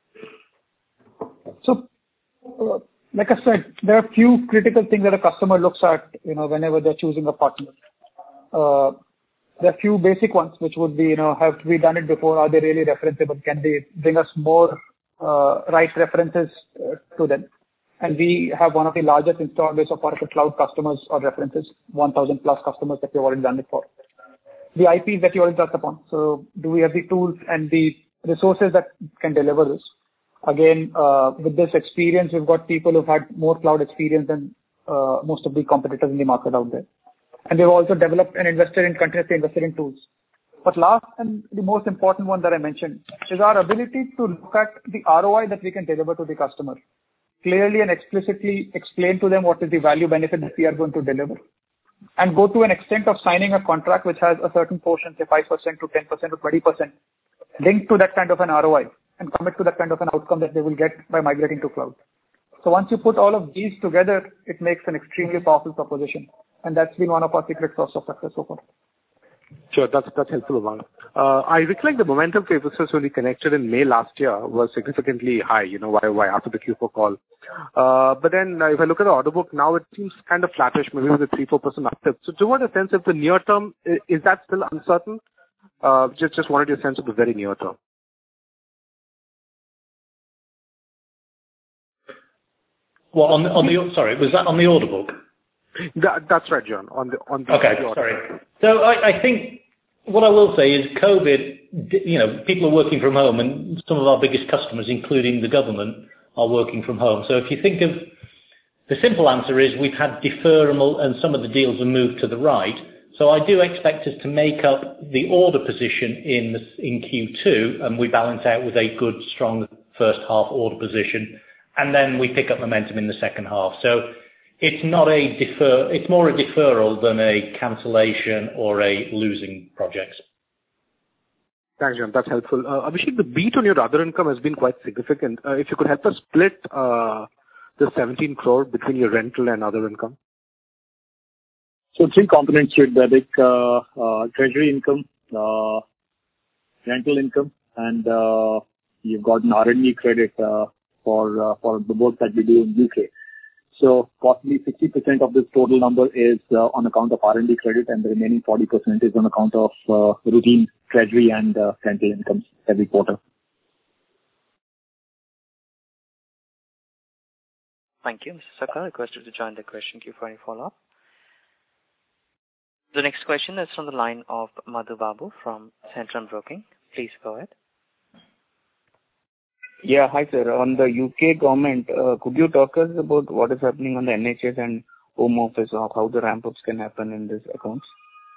So, uh, like I said, there are a few critical things that a customer looks at, you know, whenever they're choosing a partner. Uh, there are a few basic ones, which would be, you know, have we done it before? Are they really referenceable? Can they bring us more uh, right references uh, to them? And we have one of the largest install base of Oracle Cloud customers or references, one thousand plus customers that we've already done it for. The I Ps that you already touched upon. So do we have the tools and the resources that can deliver this? Again, uh, with this experience, we've got people who've had more cloud experience than uh, most of the competitors in the market out there. And we've also developed and invested in, continuously invested in tools. But last and the most important one that I mentioned is our ability to look at the R O I that we can deliver to the customer. Clearly and explicitly explain to them what is the value benefit that we are going to deliver. And go to an extent of signing a contract which has a certain portion, say five percent to ten percent to twenty percent, linked to that kind of an R O I and commit to that kind of an outcome that they will get by migrating to cloud. So once you put all of these together, it makes an extremely powerful proposition. And that's been one of our secret sauce of success so far. Sure, that's that's helpful, Umang. Uh, I recollect the momentum for Infosys when we connected in May last year was significantly high, you know, why why after the Q four call. Uh, but then uh, if I look at the order book now, it seems kind of flattish, maybe with a three four percent uptick. So, do you want a sense of the near term? Is, is that still uncertain? Uh, just just wanted your sense of the very near term. Well, on the, on the sorry, was that on the order book? That, that's right, John. On the on the okay, the sorry. So I, I think what I will say is COVID. You know, people are working from home, and some of our biggest customers, including the government, are working from home. So if you think of the simple answer is we've had deferral, and some of the deals have moved to the right. So I do expect us to make up the order position in the, in Q two, and we balance out with a good, strong first half order position, and then we pick up momentum in the second half. So it's not a defer, it's more a deferral than a cancellation or a losing projects. Thanks, John. That's helpful. Uh, Abhishek, the beat on your other income has been quite significant. Uh, if you could help us split uh, the seventeen crore between your rental and other income. So three components to it, Vaidik. Uh, uh, treasury income, uh, rental income, and uh, you've got an R and D credit uh, for uh, for the work that we do in U K. So possibly sixty percent of this total number is uh, on account of R and D credit, and the remaining forty percent is on account of uh, routine treasury and uh, rental incomes every quarter. Thank you. Mister Sakar, I request you to join the question queue for any follow-up. The next question is from the line of Madhu Babu from Centrum Broking. Please go ahead. Yeah, hi sir. On the U K government, uh, could you talk us about what is happening on the N H S and Home Office, or how the ramp-ups can happen in these accounts?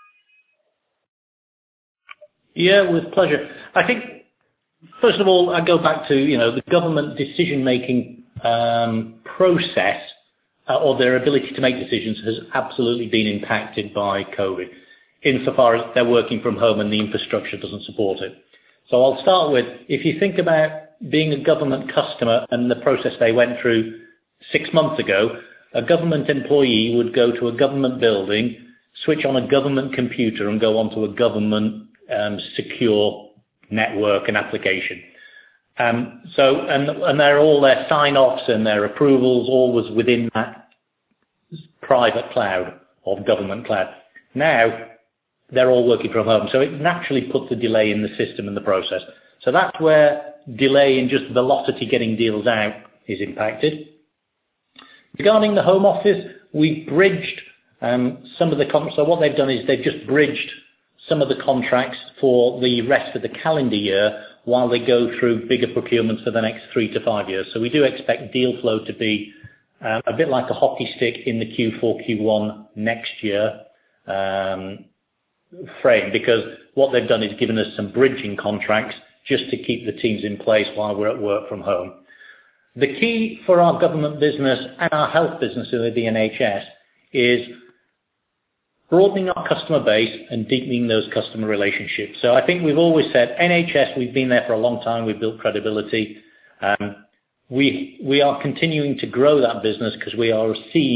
Yeah, with pleasure. I think, first of all, I go back to, you know, the government decision-making um, process uh, or their ability to make decisions has absolutely been impacted by COVID, insofar as they're working from home and the infrastructure doesn't support it. So I'll start with, if you think about being a government customer and the process they went through six months ago, a government employee would go to a government building, switch on a government computer and go onto a government um, secure network and application. Um, so, and, and they're all their sign-offs and their approvals, all was within that private cloud or government cloud. Now, they're all working from home. So it naturally puts a delay in the system and the process. So that's where delay in just velocity getting deals out is impacted. Regarding the Home Office, we bridged um, some of the contracts. So what they've done is they've just bridged some of the contracts for the rest of the calendar year while they go through bigger procurements for the next three to five years. So we do expect deal flow to be uh, a bit like a hockey stick in the Q four, Q one next year um, frame, because what they've done is given us some bridging contracts just to keep the teams in place while we're at work from home. The key for our government business and our health business with the N H S is broadening our customer base and deepening those customer relationships. So I think we've always said N H S, we've been there for a long time, we've built credibility. Um, we, we are continuing to grow that business because we are seen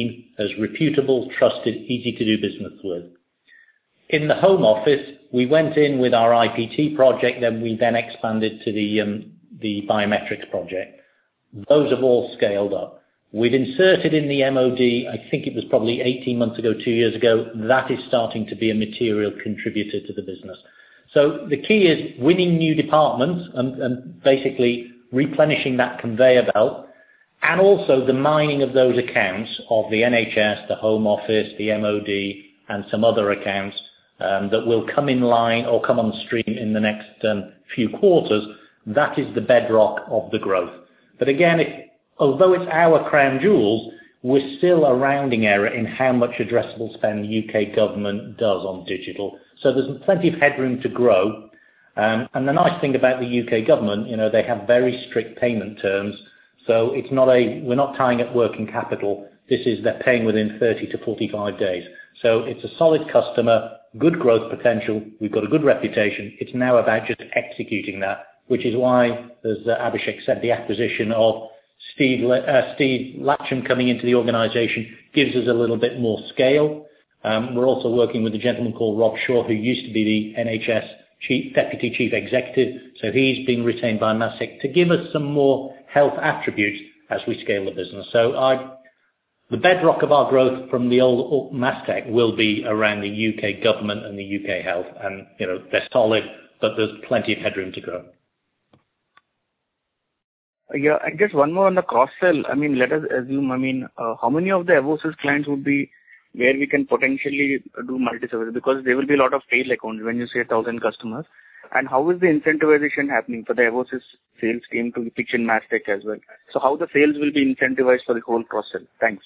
as reputable, trusted, easy to do business with. In the Home Office, we went in with our I P T project, then we then expanded to the um, the biometrics project. Those have all scaled up. We've inserted in the M O D, I think it was probably eighteen months ago, two years ago. That is starting to be a material contributor to the business. So the key is winning new departments and, and basically replenishing that conveyor belt, and also the mining of those accounts of the N H S, the Home Office, the M O D, and some other accounts um, that will come in line or come on stream in the next um, few quarters. That is the bedrock of the growth. But again, if, although it's our crown jewels, we're still a rounding error in how much addressable spend the U K government does on digital. So there's plenty of headroom to grow. Um, and the nice thing about the U K government, you know, they have very strict payment terms. So it's not a, we're not tying up working capital. This is, they're paying within thirty to forty-five days. So it's a solid customer, good growth potential. We've got a good reputation. It's now about just executing that, which is why, as uh, Abhishek said, the acquisition of Steve, uh, Steve Latcham coming into the organisation gives us a little bit more scale. Um, we're also working with a gentleman called Rob Shaw, who used to be the N H S Chief, Deputy Chief Executive. So he's been retained by Mastech to give us some more health attributes as we scale the business. So I, the bedrock of our growth from the old Mastech will be around the U K government and the U K health. And, you know, they're solid, but there's plenty of headroom to grow. Yeah, and just one more on the cross-sell. I mean, let us assume, I mean, uh, how many of the Evosys clients would be where we can potentially do multi-service? Because there will be a lot of tail accounts when you say one thousand customers. And how is the incentivization happening for the Evosys sales team to pitch in Mastech as well? So how the sales will be incentivized for the whole cross-sell? Thanks.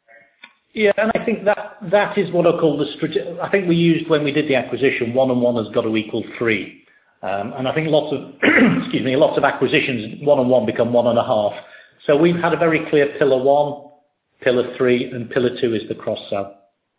Yeah, and I think that that is what I call the strategic. I think we used, when we did the acquisition, one and one has got to equal three. Um, and I think lots of, excuse me, lots of acquisitions, one and one become one and a half. So we've had a very clear pillar one, pillar three, and pillar two is the cross-sell.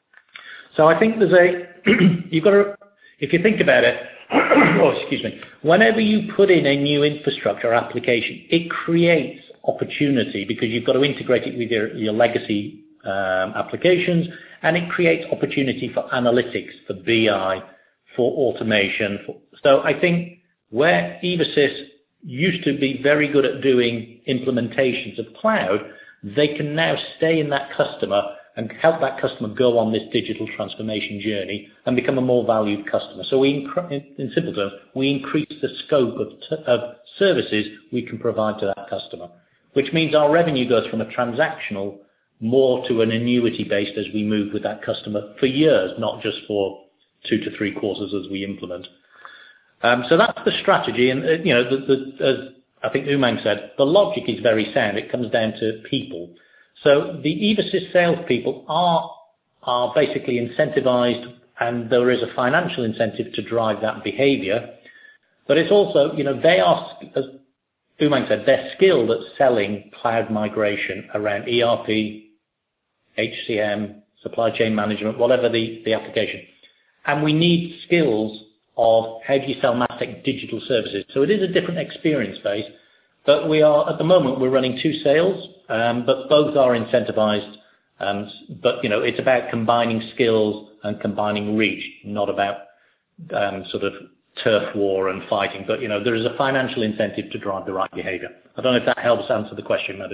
So I think there's a, you've got to, if you think about it, oh, excuse me, whenever you put in a new infrastructure application, it creates opportunity because you've got to integrate it with your, your legacy um, applications, and it creates opportunity for analytics, for B I, for automation. For, so I think where Evosys used to be very good at doing implementations of cloud, they can now stay in that customer and help that customer go on this digital transformation journey and become a more valued customer. So we, in simple terms, we increase the scope of, t- of services we can provide to that customer, which means our revenue goes from a transactional more to an annuity based as we move with that customer for years, not just for two to three quarters as we implement. Um, so that's the strategy, and uh, you know, the, the, as I think Umang said, the logic is very sound. It comes down to people. So the Evosys salespeople are are basically incentivized, and there is a financial incentive to drive that behavior. But it's also, you know, they are, as Umang said, they're skilled at selling cloud migration around E R P, H C M, supply chain management, whatever the, the application. And we need skills of how do you sell Mastech digital services. So it is a different experience base, but we are, at the moment, we're running two sales, um, but both are incentivized. Um, but, you know, it's about combining skills and combining reach, not about um, sort of turf war and fighting. But, you know, there is a financial incentive to drive the right behavior. I don't know if that helps answer the question, Madhu.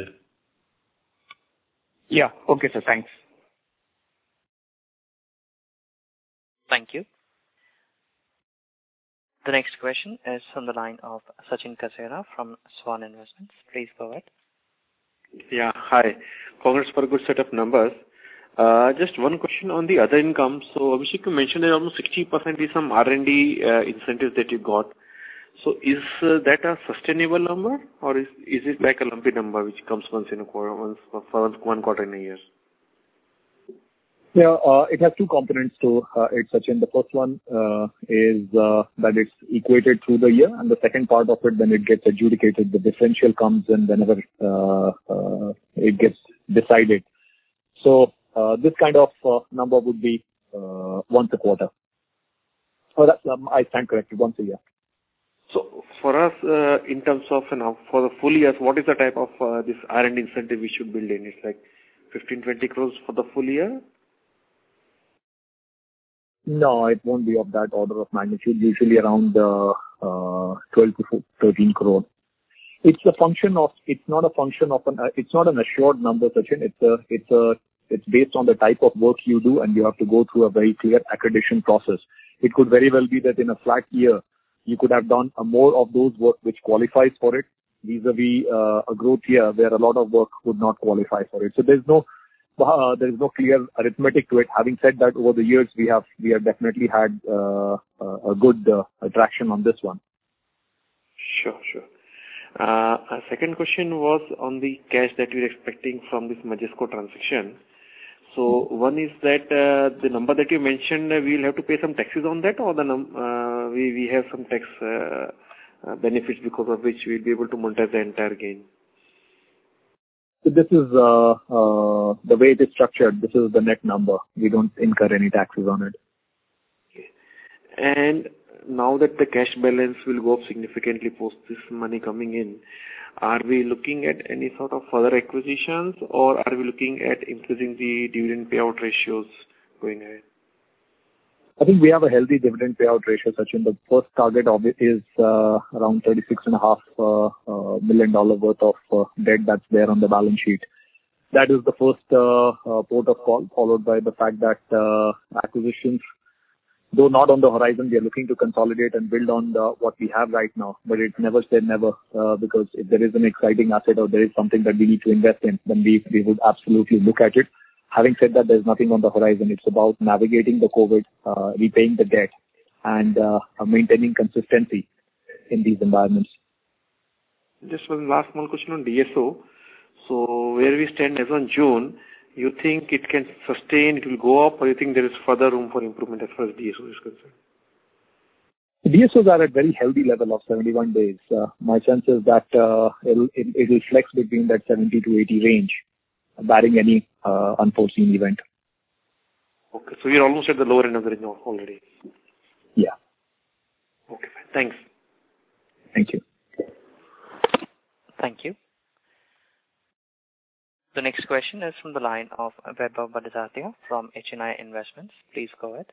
Yeah. Okay, sir. Thanks. Thank you. The next question is from the line of Sachin Kasera from Swan Investments. Please go ahead. Yeah, hi. Congrats for a good set of numbers. Uh, just one question on the other income. So, Abhishek, you mentioned that almost sixty percent is some R and D uh, incentives that you got. So, is uh, that a sustainable number, or is is it like a lumpy number which comes once in a quarter, once for one quarter in a year? Yeah, uh, it has two components to uh, it, Sachin. The first one uh, is uh, that it's equated through the year, and the second part of it, when it gets adjudicated, the differential comes in whenever uh, uh, it gets decided. So uh, this kind of uh, number would be uh, once a quarter. Oh, that's, um, I stand corrected, once a year. So for us, uh, in terms of, you know, for the full years, what is the type of uh, this R and D incentive we should build in? It's like fifteen, twenty crores for the full year? No, it won't be of that order of magnitude. Usually around uh, uh, twelve to thirteen crore. It's a function of. It's not a function of an. Uh, it's not an assured number, Sachin. It's a. It's a. It's based on the type of work you do, and you have to go through a very clear accreditation process. It could very well be that in a flat year, you could have done a more of those work which qualifies for it, vis-a-vis uh, a growth year where a lot of work would not qualify for it. So there's no. Uh, there is no clear arithmetic to it. Having said that, over the years we have we have definitely had uh, a good uh, traction on this one. Sure, sure. Uh, a second question was on the cash that you're expecting from this Majesco transaction. So one is that uh, the number that you mentioned, uh, we'll have to pay some taxes on that, or the num- uh, we we have some tax uh, uh, benefits because of which we'll be able to monetize the entire gain. So this is uh, uh, the way it is structured. This is the net number. We don't incur any taxes on it. Okay. And now that the cash balance will go up significantly post this money coming in, are we looking at any sort of further acquisitions, or are we looking at increasing the dividend payout ratios going ahead? I think we have a healthy dividend payout ratio, Sachin. The first target of it is uh, around thirty-six and a half uh, uh, million dollar worth of uh, debt that's there on the balance sheet. That is the first uh, uh, port of call, followed by the fact that uh, acquisitions, though not on the horizon, we are looking to consolidate and build on the, what we have right now. But it's never said never, uh, because if there is an exciting asset or there is something that we need to invest in, then we, we would absolutely look at it. Having said that, there's nothing on the horizon. It's about navigating the COVID, uh, repaying the debt, and uh, maintaining consistency in these environments. Just one last small question on D S O. So where we stand as on June, you think it can sustain, it will go up, or you think there is further room for improvement as far as D S O is concerned? D S Os are at very healthy level of seventy-one days. Uh, my sense is that uh, it'll, it, it'll flex between that seventy to eighty range, barring any uh, unforeseen event. Okay, so you're almost at the lower end of the range already. Yeah. Okay, fine. Thanks. Thank you. Thank you. The next question is from the line of Vaibhav Badjatya from H N I Investments. Please go ahead.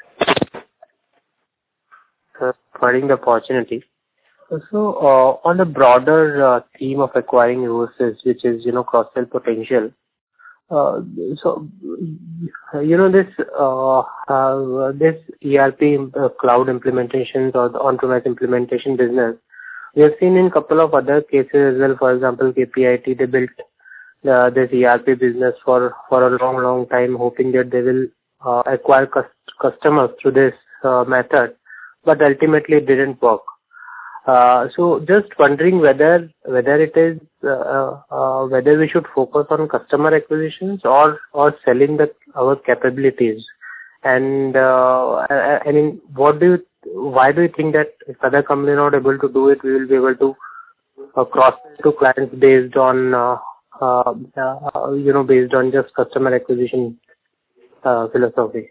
Uh, providing the opportunity. So, uh, on the broader uh, theme of acquiring resources, which is, you know, cross-sell potential, uh, so, you know, this uh, uh, this E R P uh, cloud implementations or the on-premise implementation business, we have seen in a couple of other cases as well. For example, K P I T, they built uh, this E R P business for, for a long, long time, hoping that they will uh, acquire cust- customers through this uh, method, but ultimately it didn't work. Uh, so just wondering whether whether it is uh, uh, whether we should focus on customer acquisitions or or selling the our capabilities, and uh, I mean, what do you, why do you think that if other companies are not able to do it, we will be able to uh, cross to clients based on uh, uh, uh, you know based on just customer acquisition uh, philosophy?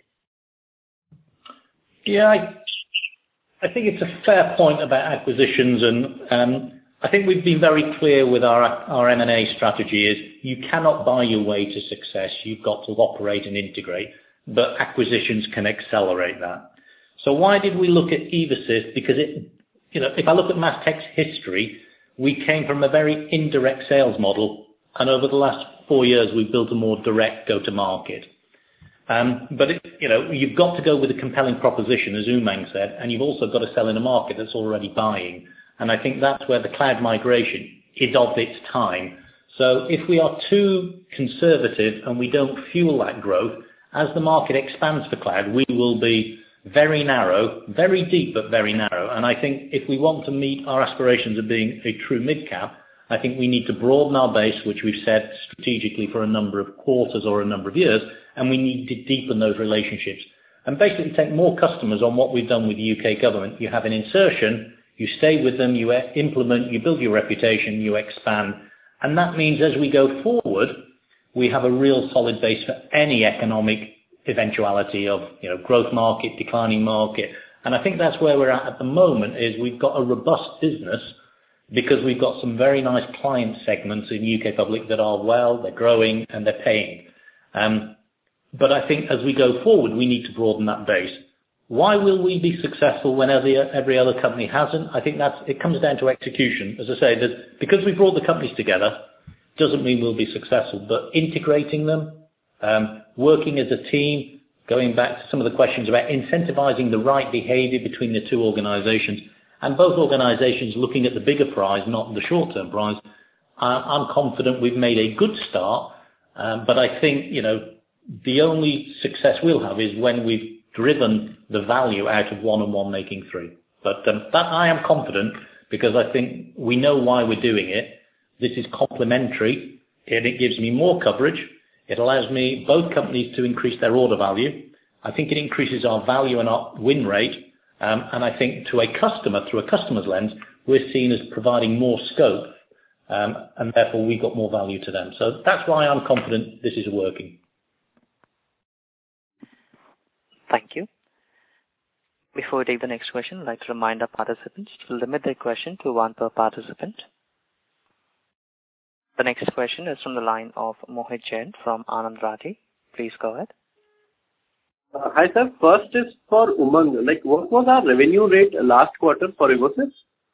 Yeah. I- I think it's a fair point about acquisitions, and um, I think we've been very clear with our our M and A strategy is you cannot buy your way to success. You've got to operate and integrate, but acquisitions can accelerate that. So why did we look at Evosys? Because it, you know, if I look at Mastech's history, we came from a very indirect sales model, and over the last four years we've built a more direct go-to-market. Um, but, it, you know, you've got to go with a compelling proposition, as Umang said, and you've also got to sell in a market that's already buying. And I think that's where the cloud migration is of its time. So if we are too conservative and we don't fuel that growth, as the market expands for cloud, we will be very narrow, very deep, but very narrow. And I think if we want to meet our aspirations of being a true mid-cap, I think we need to broaden our base, which we've said strategically for a number of quarters or a number of years, and we need to deepen those relationships and basically take more customers on what we've done with the U K government. You have an insertion, you stay with them, you implement, you build your reputation, you expand, and that means as we go forward, we have a real solid base for any economic eventuality of, you know, growth market, declining market. And I think that's where we're at at the moment, is we've got a robust business because we've got some very nice client segments in U K public that are well, they're growing, and they're paying. Um, but I think as we go forward, we need to broaden that base. Why will we be successful when every, every other company hasn't? I think that's, it comes down to execution. As I say, that because we brought the companies together, doesn't mean we'll be successful, but integrating them, um, working as a team, going back to some of the questions about incentivizing the right behavior between the two organizations, and both organizations looking at the bigger prize, not the short-term prize. I'm confident we've made a good start, um, but I think, you know, the only success we'll have is when we've driven the value out of one and one making three. But um, that I am confident, because I think we know why we're doing it. This is complementary, and it gives me more coverage. It allows me, both companies, to increase their order value. I think it increases our value and our win rate. Um, and I think to a customer, through a customer's lens, we're seen as providing more scope, um, and therefore we got more value to them. So that's why I'm confident this is working. Thank you. Before we take the next question, I'd like to remind our participants to limit their question to one per participant. The next question is from the line of Mohit Jain from Anand Rathi. Please go ahead. Uh, hi, sir. First is for Umang. Like, what was our revenue rate last quarter for Evosys?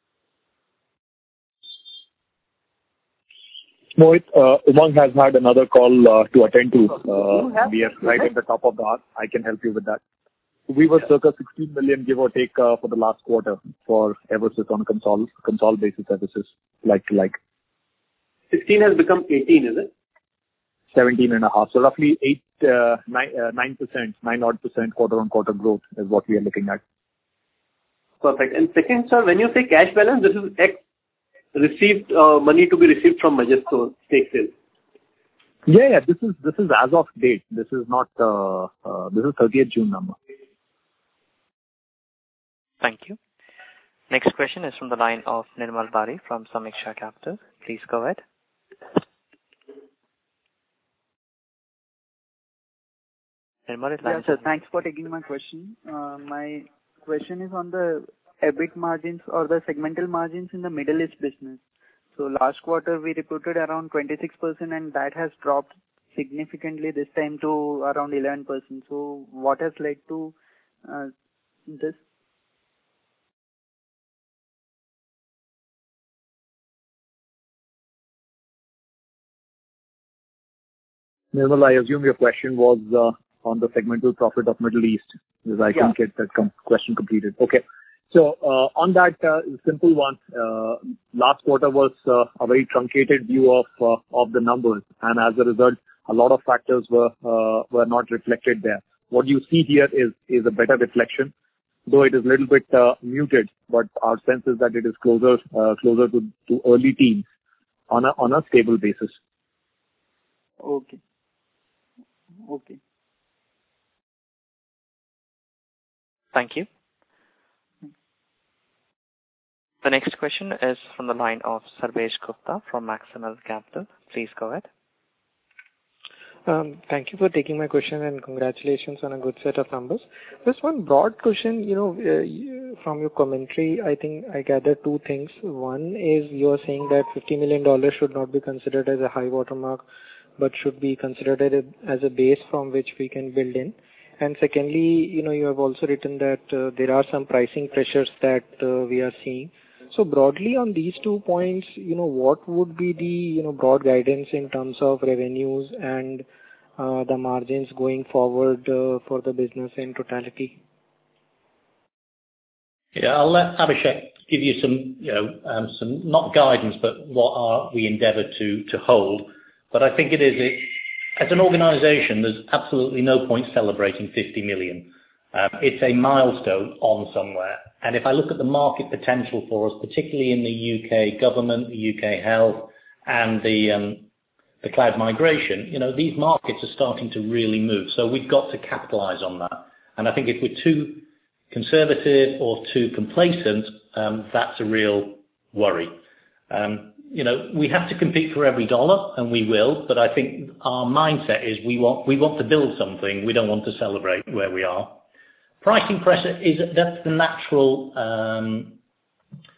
Mohit, uh, Umang has had another call uh, to attend to. Uh, we are right at the top of the hour. I can help you with that. We were circa sixteen million, give or take, uh, for the last quarter for Evosys on a consol, consol basis, Evosys, like to like. sixteen has become eighteen, is it? seventeen and a half. So roughly eight, uh, nine, uh, nine percent, nine odd percent quarter on quarter growth is what we are looking at. Perfect. And second, sir, when you say cash balance, this is X received, uh, money to be received from Majesto stake sale. Yeah, yeah. This is, this is as of date. This is not, uh, uh, this is thirtieth June number. Thank you. Next question is from the line of Nirmal Bari from Samiksha Capital. Please go ahead. Nirmal, yeah, sir. Thanks for taking my question. Uh, my question is on the EBIT margins or the segmental margins in the Middle East business. So last quarter we reported around twenty-six percent, and that has dropped significantly this time to around eleven percent. So what has led to uh, this? Nirmal, I assume your question was uh, on the segmental profit of Middle East, because I yeah. couldn't get that com- question completed. Okay. So uh, on that uh, simple one, uh, last quarter was uh, a very truncated view of uh, of the numbers, and as a result, a lot of factors were uh, were not reflected there. What you see here is is a better reflection, though it is a little bit uh, muted. But our sense is that it is closer uh, closer to, to early teens on a on a stable basis. Okay. Okay. Thank you. The next question is from the line of Sarvesh Gupta from Maximal Capital. Please go ahead. Um, thank you for taking my question, and congratulations on a good set of numbers. Just one broad question, you know, uh, from your commentary, I think I gather two things. One is you're saying that fifty million dollars should not be considered as a high watermark, but should be considered as a base from which we can build in. And secondly, you know, you have also written that uh, there are some pricing pressures that uh, we are seeing. So broadly on these two points, you know, what would be the, you know, broad guidance in terms of revenues and uh, the margins going forward uh, for the business in totality? Yeah, I'll let Abhishek give you some, you know, um, some not guidance, but what are we endeavour to to hold. But I think it is, it, as an organisation, there's absolutely no point celebrating fifty million. Um, it's a milestone on somewhere. And if I look at the market potential for us, particularly in the U K government, the U K health, and the um, the cloud migration, you know, these markets are starting to really move. So we've got to capitalise on that. And I think if we're too conservative or too complacent, um, that's a real worry. Um, you know, we have to compete for every dollar, and we will. But I think our mindset is we want we want to build something. We don't want to celebrate where we are. Pricing pressure is that's the natural um,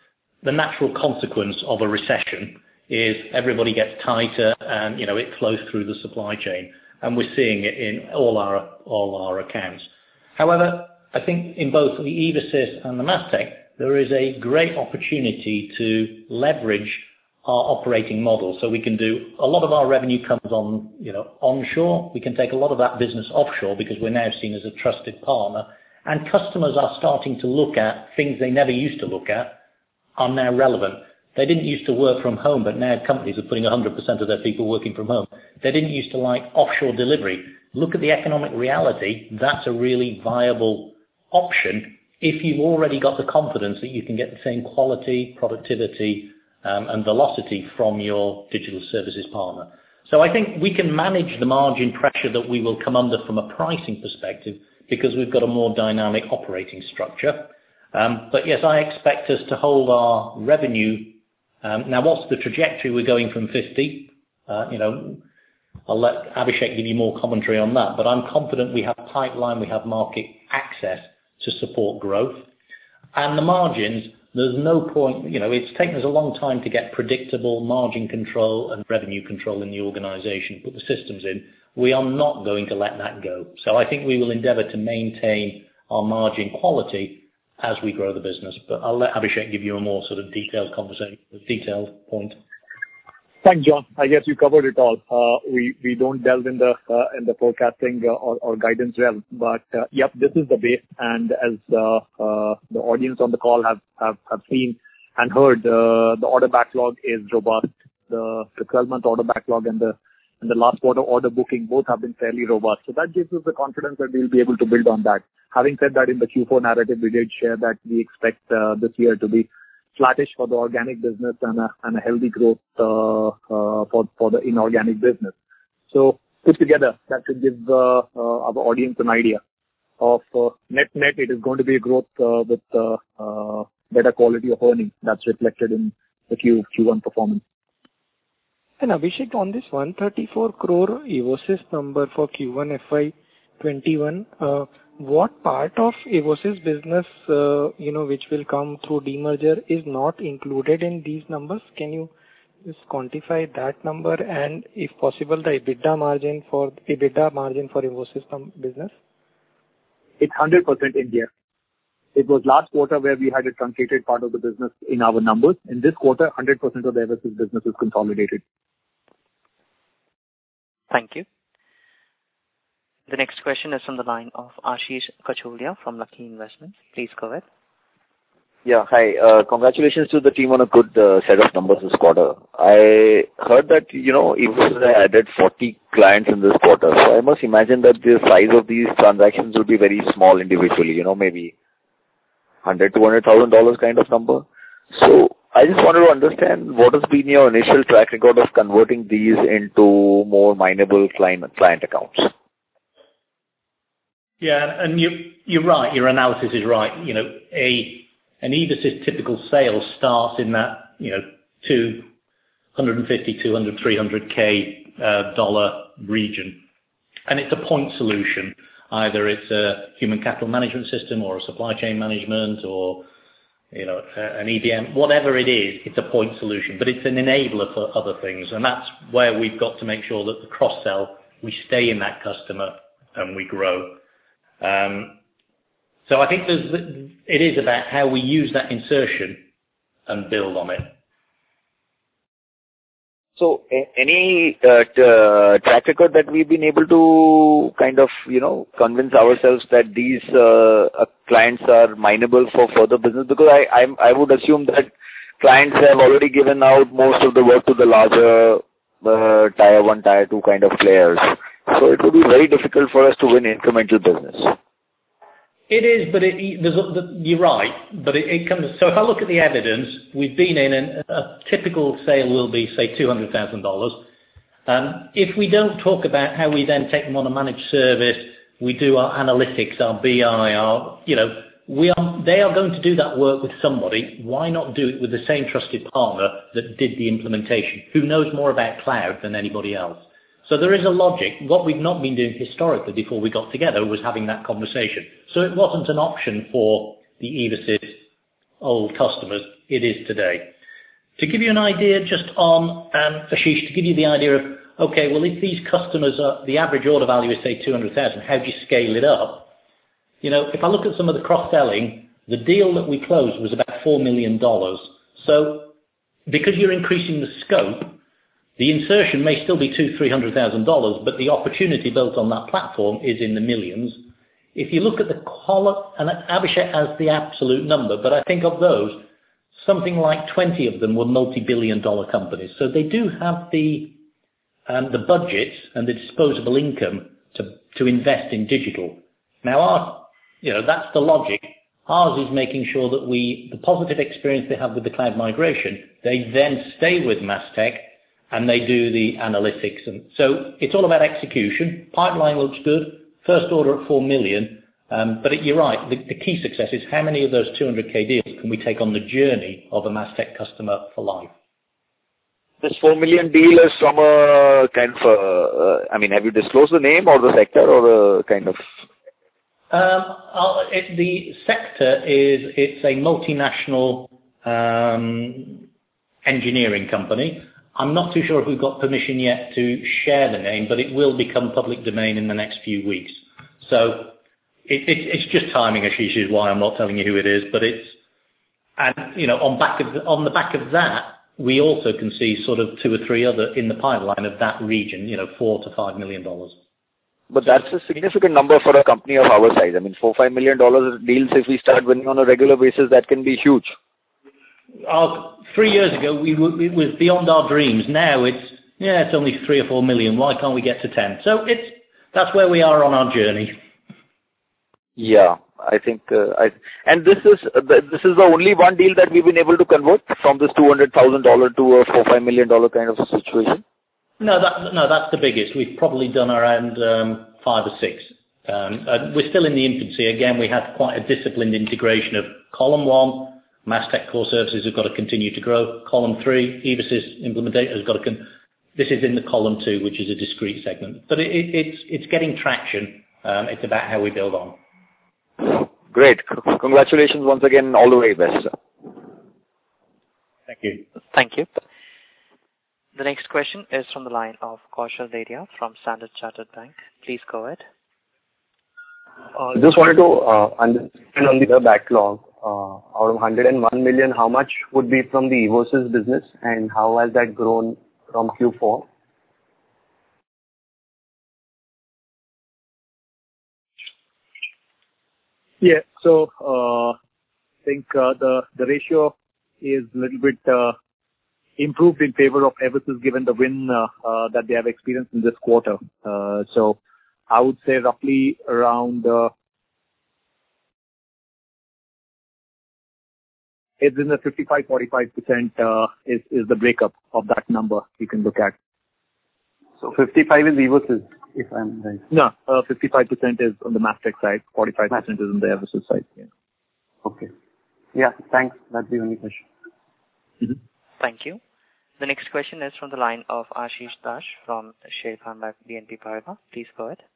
the natural consequence of a recession is everybody gets tighter and, you know, it flows through the supply chain. And we're seeing it in all our all our accounts. However, I think in both the Evosys and the Mastech, there is a great opportunity to leverage our operating model. So we can do a lot of our revenue comes on, you know, onshore. We can take a lot of that business offshore because we're now seen as a trusted partner. And customers are starting to look at things they never used to look at are now relevant. They didn't used to work from home, but now companies are putting one hundred percent of their people working from home. They didn't used to like offshore delivery. Look at the economic reality. That's a really viable option if you've already got the confidence that you can get the same quality, productivity, um, and velocity from your digital services partner. So I think we can manage the margin pressure that we will come under from a pricing perspective because we've got a more dynamic operating structure. Um, but yes, I expect us to hold our revenue. Um, now, what's the trajectory? We're going from fifty. Uh, you know, I'll let Abhishek give you more commentary on that. But I'm confident we have pipeline, we have market access to support growth. And the margins, there's no point, you know, it's taken us a long time to get predictable margin control and revenue control in the organization, put the systems in. We are not going to let that go. So I think we will endeavor to maintain our margin quality as we grow the business. But I'll let Abhishek give you a more sort of detailed conversation, detailed point. Thanks, John. I guess you covered it all. Uh, we we don't delve in the uh, in the forecasting uh, or, or guidance realm, but uh, yep, this is the base. And as uh, uh, the audience on the call have have, have seen and heard, uh, the order backlog is robust. The the twelve-month order backlog and the and the last quarter order booking both have been fairly robust. So that gives us the confidence that we'll be able to build on that. Having said that, in the Q four narrative, we did share that we expect uh, this year to be flattish for the organic business and a, and a healthy growth uh, uh, for for the inorganic business. So put together, that should give uh, uh, our audience an idea of uh, net net. It is going to be a growth uh, with uh, uh, better quality of earnings that's reflected in the Q Q1 performance. And Abhishek, on this one thirty-four crore Evosys number for Q one F Y twenty-one, uh, what part of Evosys business, uh, you know, which will come through demerger is not included in these numbers? Can you just quantify that number and, if possible, the EBITDA margin for EBITDA margin for Evosys business? It's one hundred percent India. It was last quarter where we had a truncated part of the business in our numbers. In this quarter, one hundred percent of the Evosys business is consolidated. Thank you. The next question is from the line of Ashish Kacholia from Lucky Investments. Please go ahead. Yeah, hi. Uh, congratulations to the team on a good uh, set of numbers this quarter. I heard that, you know, Evosys added forty clients in this quarter. So I must imagine that the size of these transactions would be very small individually, you know, maybe one hundred thousand, two hundred thousand dollars kind of number. So I just wanted to understand what has been your initial track record of converting these into more mineable client, client accounts. Yeah, and you, you're right. Your analysis is right. You know, a an Evosys typical sale starts in that, you know, two hundred fifty, two hundred, three hundred K uh, dollar region, and it's a point solution. Either it's a human capital management system or a supply chain management or, you know, an E B M, whatever it is, it's a point solution, but it's an enabler for other things, and that's where we've got to make sure that the cross sell, we stay in that customer and we grow. Um, so I think there's, it is about how we use that insertion and build on it. So any uh, t- uh, track record that we've been able to kind of, you know, convince ourselves that these uh, uh, clients are mineable for further business? Because I, I I would assume that clients have already given out most of the work to the larger uh, tier one, tier two kind of players. So it would be very difficult for us to win incremental business. It is, but it, there's a, you're right. But it, it comes. So if I look at the evidence, we've been in an, a typical sale will be say two hundred thousand dollars. Um, if we don't talk about how we then take them on a managed service, we do our analytics, our B I, our you know, we are they are going to do that work with somebody. Why not do it with the same trusted partner that did the implementation, who knows more about cloud than anybody else? So there is a logic. What we've not been doing historically before we got together was having that conversation. So it wasn't an option for the Evosys old customers, it is today. To give you an idea just on, um, Ashish, to give you the idea of, okay, well, if these customers are, the average order value is, say, two hundred thousand, how do you scale it up? You know, if I look at some of the cross-selling, the deal that we closed was about four million dollars. So because you're increasing the scope, the insertion may still be two, three hundred thousand dollars, but the opportunity built on that platform is in the millions. If you look at the column, and Abhishek has the absolute number, but I think of those, something like twenty of them were multi-billion dollar companies. So they do have the um, the budgets and the disposable income to to invest in digital. Now, our, you know, that's the logic. Ours is making sure that we, the positive experience they have with the cloud migration, they then stay with Mastech and they do the analytics. And so it's all about execution. Pipeline looks good. First order at four million. Um, but it, you're right. The, the key success is how many of those two hundred K deals can we take on the journey of a Mastech customer for life? This four million deal is from a kind of, uh, I mean, have you disclosed the name or the sector or the kind of? Um, I'll, it, the sector is, it's a multinational um, engineering company. I'm not too sure if we've got permission yet to share the name, but it will become public domain in the next few weeks. So it, it, it's just timing, Ashish, is why I'm not telling you who it is. But it's, and you know, on back of the, on the back of that, we also can see sort of two or three other in the pipeline of that region. You know, four to five million dollars. But that's a significant number for a company of our size. I mean, four, five million dollars deals, if we start winning on a regular basis, that can be huge. Uh, three years ago, we were, it was beyond our dreams. Now it's, yeah, it's only three or four million. Why can't we get to ten? So it's, that's where we are on our journey. Yeah, I think, uh, I, and this is, uh, this is the only one deal that we've been able to convert from this two hundred thousand dollars to a four, five million dollars kind of a situation. No, that, no, that's the biggest. We've probably done around um, five or six. Um, uh, we're still in the infancy. Again, we had quite a disciplined integration of column one. Mastech core services have got to continue to grow. Column three, Evasys implementator has got to. Con- this is in the column two, which is a discrete segment. But it, it, it's it's getting traction. Um, it's about how we build on. Great. Congratulations once again. All the way best, sir. Thank you. Thank you. The next question is from the line of Kaushal Dedhia from Standard Chartered Bank. Please go ahead. Uh, just wanted to uh, understand on the backlog. Uh, out of one hundred one million, how much would be from the Evosys business, and how has that grown from Q four? Yeah. So, uh, I think uh, the the ratio is a little bit uh, improved in favor of Evosys given the win uh, uh, that they have experienced in this quarter. Uh, so I would say roughly around, uh, it's in the fifty-five forty-five percent uh, is, is the breakup of that number you can look at. So fifty-five is Evosys, if I'm right. No, uh, fifty-five percent is on the Mastech side, forty-five percent is on the Evosys side. Yeah. Okay. Yeah, thanks. That's the only question. Mm-hmm. Thank you. The next question is from the line of Ashish Dash from Sharekhan by B N P Paribas. Please go ahead.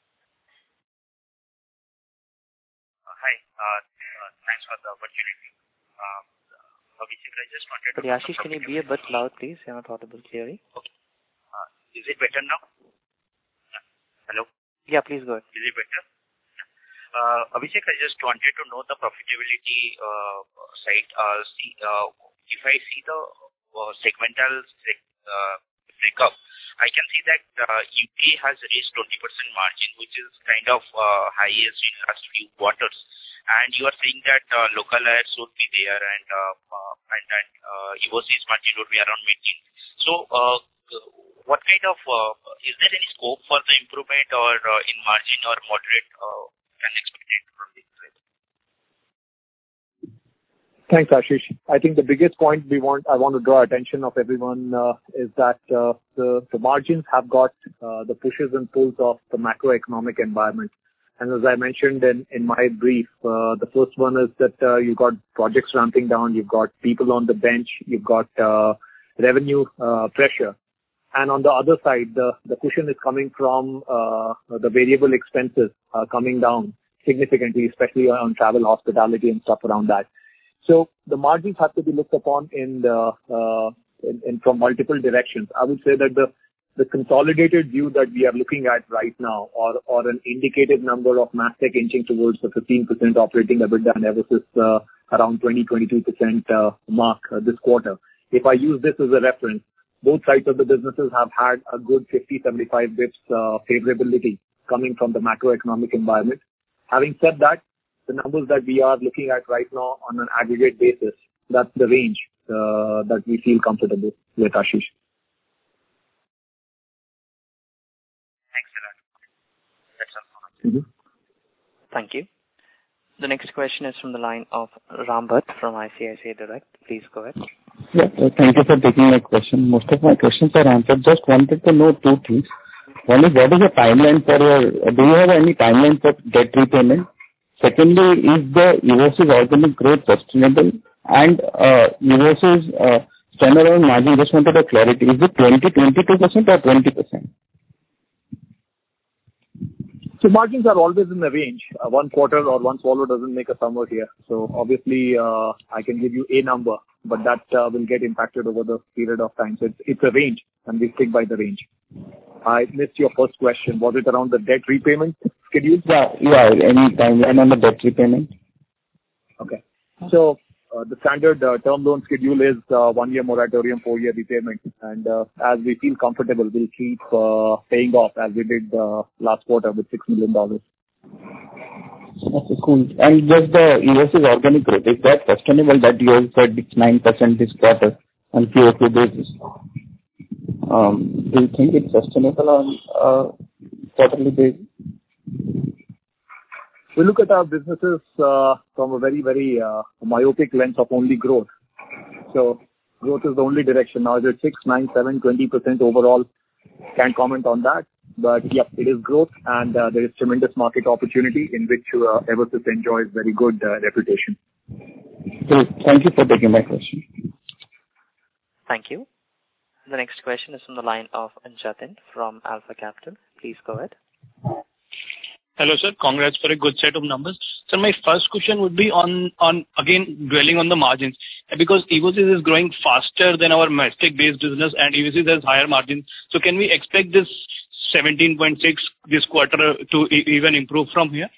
Uh, hi. Uh, uh, thanks for the opportunity. Um, Abhishek, I just wanted to... But Ashish, can you be a bit loud, please? You're not audible clearly. Okay. Uh, is it better now? Uh, hello? Yeah, please go ahead. Is it better? Uh, Abhishek, I just wanted to know the profitability uh, side. Uh, see, uh, if I see the uh, segmental uh, breakup, I can see that uh, U K has raised twenty percent margin, which is kind of uh, highest in last few quarters. And you are saying that uh, local ads would be there, and uh, uh, and then uh, Evosys margin would be around mid-teen. So, uh, what kind of uh, is there any scope for the improvement or uh, in margin or moderate uh, can expect it from this side? Thanks, Ashish. I think the biggest point we want, I want to draw attention of everyone uh, is that uh, the, the margins have got uh, the pushes and pulls of the macroeconomic environment. And as I mentioned in, in my brief, uh, the first one is that uh, you've got projects ramping down, you've got people on the bench, you've got uh, revenue uh, pressure. And on the other side, the, the cushion is coming from uh, the variable expenses uh, coming down significantly, especially on travel, hospitality, and stuff around that. So the margins have to be looked upon in the uh, in, in from multiple directions. I would say that the the consolidated view that we are looking at right now, or or an indicative number of Mastek inching towards the fifteen percent operating EBITDA and Evosys uh, around twenty to twenty-two percent uh, mark uh, this quarter. If I use this as a reference, both sides of the businesses have had a good fifty to seventy-five basis points uh, favorability coming from the macroeconomic environment. Having said that, the numbers that we are looking at right now on an aggregate basis, that's the range uh, that we feel comfortable with, Ashish. Mm-hmm. Thank you. The next question is from the line of Ram Bhatt from I C I C I Direct. Please go ahead. Yeah, thank you for taking my question. Most of my questions are answered. Just wanted to know two things. One is, what is the timeline for your, do you have any timeline for debt repayment? Secondly, is the Evosys organic growth sustainable? And uh, Evosys uh, standalone margin, just wanted a clarity. Is it twenty, twenty-two percent or twenty percent? So margins are always in the range. Uh, one quarter or one swallow doesn't make a summer here. So obviously, uh, I can give you a number, but that uh, will get impacted over the period of time. So it's, it's a range, and we stick by the range. I missed your first question. Was it around the debt repayment schedule? Yeah, yeah. Any timeline on the debt repayment? Okay. So uh, the standard uh, term loan schedule is uh, one-year moratorium, four-year repayment. And uh, as we feel comfortable, we'll keep uh, paying off as we did uh, last quarter with six million dollars. Okay, cool. And just the Evosys organic growth, is that sustainable that you have said it's nine percent this quarter on Q O Q basis? Um, do you think it's sustainable on uh, quarterly basis? We look at our businesses uh, from a very, very uh, myopic lens of only growth. So growth is the only direction. Now, is it six, nine, seven, twenty percent overall? Can't comment on that. But yep, it is growth, and uh, there is tremendous market opportunity in which uh, Evosys enjoys very good uh, reputation. Great. Thank you for taking my question. Thank you. The next question is from the line of Jatin from Alpha Capital. Please go ahead. Hello, sir. Congrats for a good set of numbers. Sir, my first question would be on, on again, dwelling on the margins. Because Evosys is growing faster than our Mastek-based business, and Evosys has higher margins. So can we expect this seventeen point six this quarter to e- even improve from here?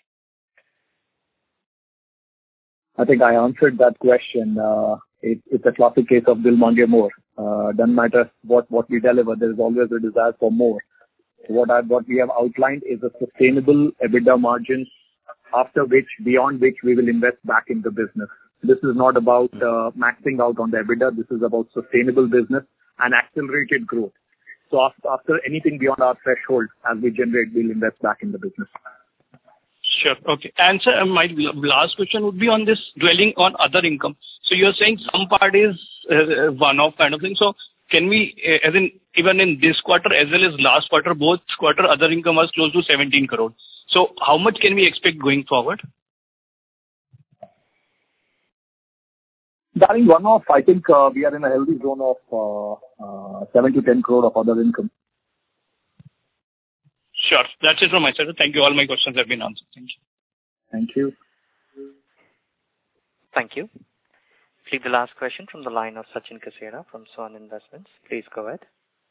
I think I answered that question. Uh, it, it's a classic case of Bill Mange more. Uh, doesn't matter what, what we deliver, there is always a desire for more. What I, what we have outlined is a sustainable EBITDA margin, after which, beyond which we will invest back in the business. This is not about uh, maxing out on the EBITDA. This is about sustainable business and accelerated growth. So after, after anything beyond our threshold, as we generate, we'll invest back in the business. Sure. Okay. And sir, my last question would be on this dwelling on other income. So you're saying some part is uh, one-off kind of thing. So can we, uh, as in even in this quarter as well as last quarter, both quarter other income was close to seventeen crores. So how much can we expect going forward? Barring one-off, I think uh, we are in a healthy zone of uh, uh, seven to ten crore of other income. Sure. That's it from my side. Thank you. All my questions have been answered. Thank you. Thank you. Thank you. Take the last question from the line of Sachin Kasera from Swan Investments. Please go ahead.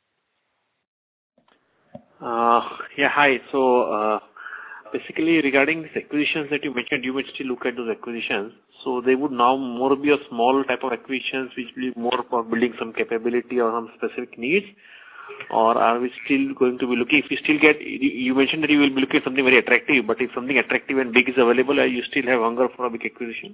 Uh, yeah, hi. So, uh, basically regarding these acquisitions that you mentioned, you might still look at those acquisitions. So they would now more be a small type of acquisitions which will be more for building some capability or some specific needs? Or are we still going to be looking, if you still get, you mentioned that you will be looking at something very attractive, but if something attractive and big is available, you still have hunger for a big acquisition?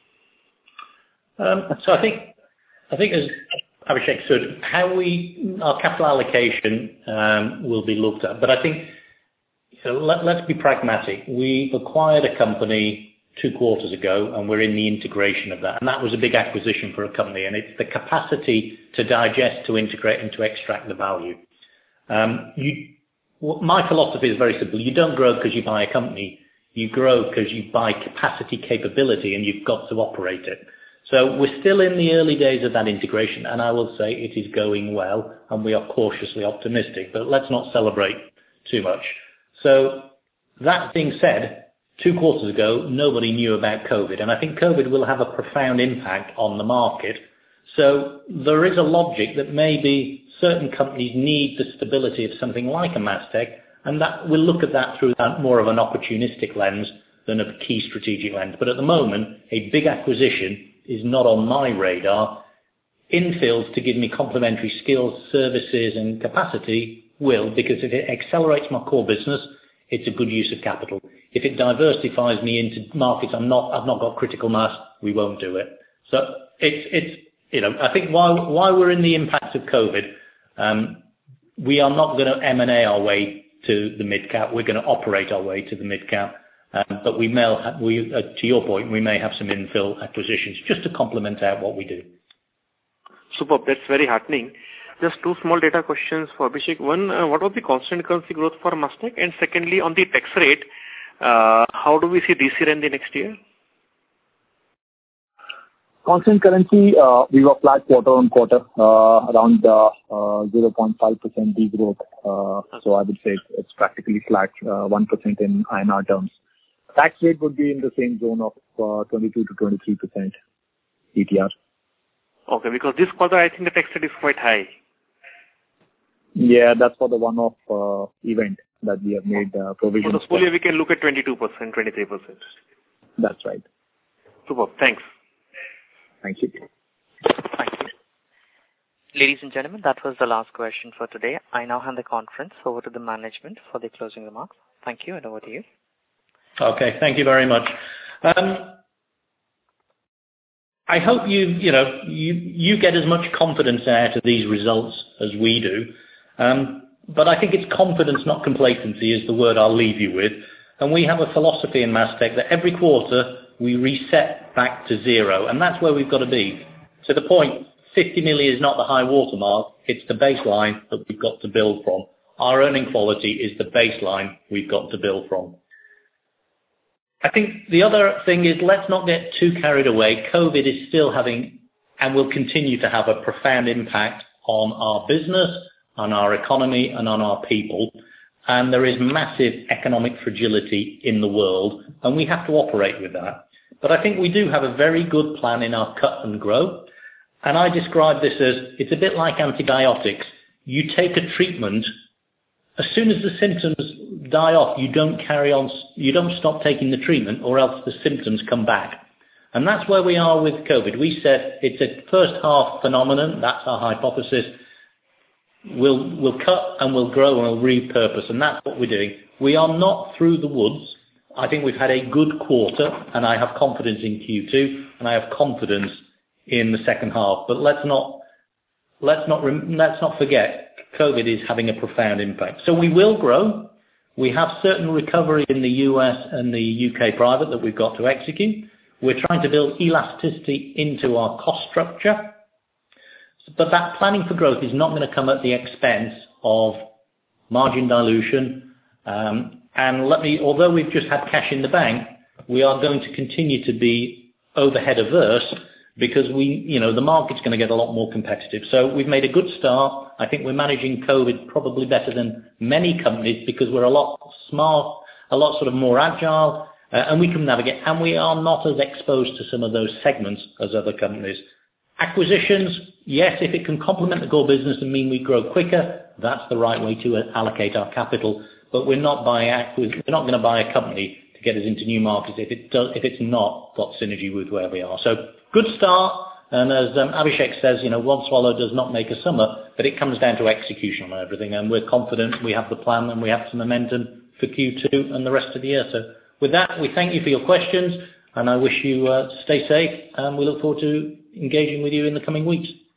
Um, so I think, I think as Abhishek said, how we, our capital allocation um, will be looked at. But I think, so let, let's be pragmatic. We acquired a company two quarters ago, and we're in the integration of that. And that was a big acquisition for a company, and it's the capacity to digest, to integrate, and to extract the value. Um, you, well, my philosophy is very simple. You don't grow because you buy a company. You grow because you buy capacity, capability, and you've got to operate it. So we're still in the early days of that integration, and I will say it is going well, and we are cautiously optimistic, but let's not celebrate too much. So that being said, two quarters ago, nobody knew about COVID, and I think COVID will have a profound impact on the market. So there is a logic that maybe certain companies need the stability of something like a Mastech, and that we'll look at that through that more of an opportunistic lens than a key strategic lens. But at the moment, a big acquisition is not on my radar. Infills to give me complementary skills, services, and capacity will, because if it accelerates my core business, it's a good use of capital. If it diversifies me into markets I'm not, I've not got critical mass, we won't do it. So it's, it's, you know, I think while, while we're in the impact of COVID, um, we are not going to M and A our way to the mid-cap. We're going to operate our way to the mid-cap. Um, but we may have, we, uh, to your point, we may have some infill acquisitions just to complement out what we do. Superb. That's very heartening. Just two small data questions for Abhishek. One, uh, what was the constant currency growth for Mastech? And secondly, on the tax rate, uh, how do we see this year and the next year? Constant currency, uh, we were flat quarter on quarter, uh, around uh, uh, zero point five percent degrowth. Uh, so I would say it's, it's practically flat, uh, one percent in I N R terms. Tax rate would be in the same zone of uh, twenty-two to twenty-three percent E T R. Okay, because this quarter I think the tax rate is quite high. Yeah, that's for the one-off uh, event that we have made uh, provisions. For the full year we can look at twenty-two percent, twenty-three percent. That's right. Superb. Thanks. Thank you. Thank you. Ladies and gentlemen, that was the last question for today. I now hand the conference over to the management for the closing remarks. Thank you, and over to you. Okay, thank you very much. Um, I hope you, you know, you, you get as much confidence out of these results as we do. Um, but I think it's confidence, not complacency, is the word I'll leave you with. And we have a philosophy in Mastech that every quarter we reset back to zero, and that's where we've got to be. To the point, fifty million is not the high watermark, it's the baseline that we've got to build from. Our earning quality is the baseline we've got to build from. I think the other thing is, let's not get too carried away. COVID is still having, and will continue to have, a profound impact on our business, on our economy, and on our people. And there is massive economic fragility in the world, and we have to operate with that. But I think we do have a very good plan in our cut and grow. And I describe this as, it's a bit like antibiotics. You take a treatment, as soon as the symptoms die off, you don't carry on, you don't stop taking the treatment, or else the symptoms come back. And that's where we are with COVID. We said it's a first half phenomenon, that's our hypothesis. We'll, we'll cut and we'll grow and we'll repurpose, and that's what we're doing. We are not through the woods. I think we've had a good quarter, and I have confidence in Q two, and I have confidence in the second half. But let's not, let's not, let's not forget, COVID is having a profound impact. So we will grow. We have certain recovery in the U S and the U K private that we've got to execute. We're trying to build elasticity into our cost structure. But that planning for growth is not going to come at the expense of margin dilution. Um, and let me, although we've just had cash in the bank, we are going to continue to be overhead averse, because we, you know, the market's going to get a lot more competitive. So we've made a good start. I think we're managing COVID probably better than many companies, because we're a lot smart, a lot sort of more agile, uh, and we can navigate. And we are not as exposed to some of those segments as other companies. Acquisitions, yes, if it can complement the core business and mean we grow quicker, that's the right way to allocate our capital. But we're not buying, we're not going to buy a company to get us into new markets if it does, if it's not got synergy with where we are. So good start, and as um, Abhishek says, you know, one swallow does not make a summer, but it comes down to execution on everything, and we're confident we have the plan and we have some momentum for Q two and the rest of the year. So with that, we thank you for your questions, and I wish you uh, stay safe, and we look forward to engaging with you in the coming weeks.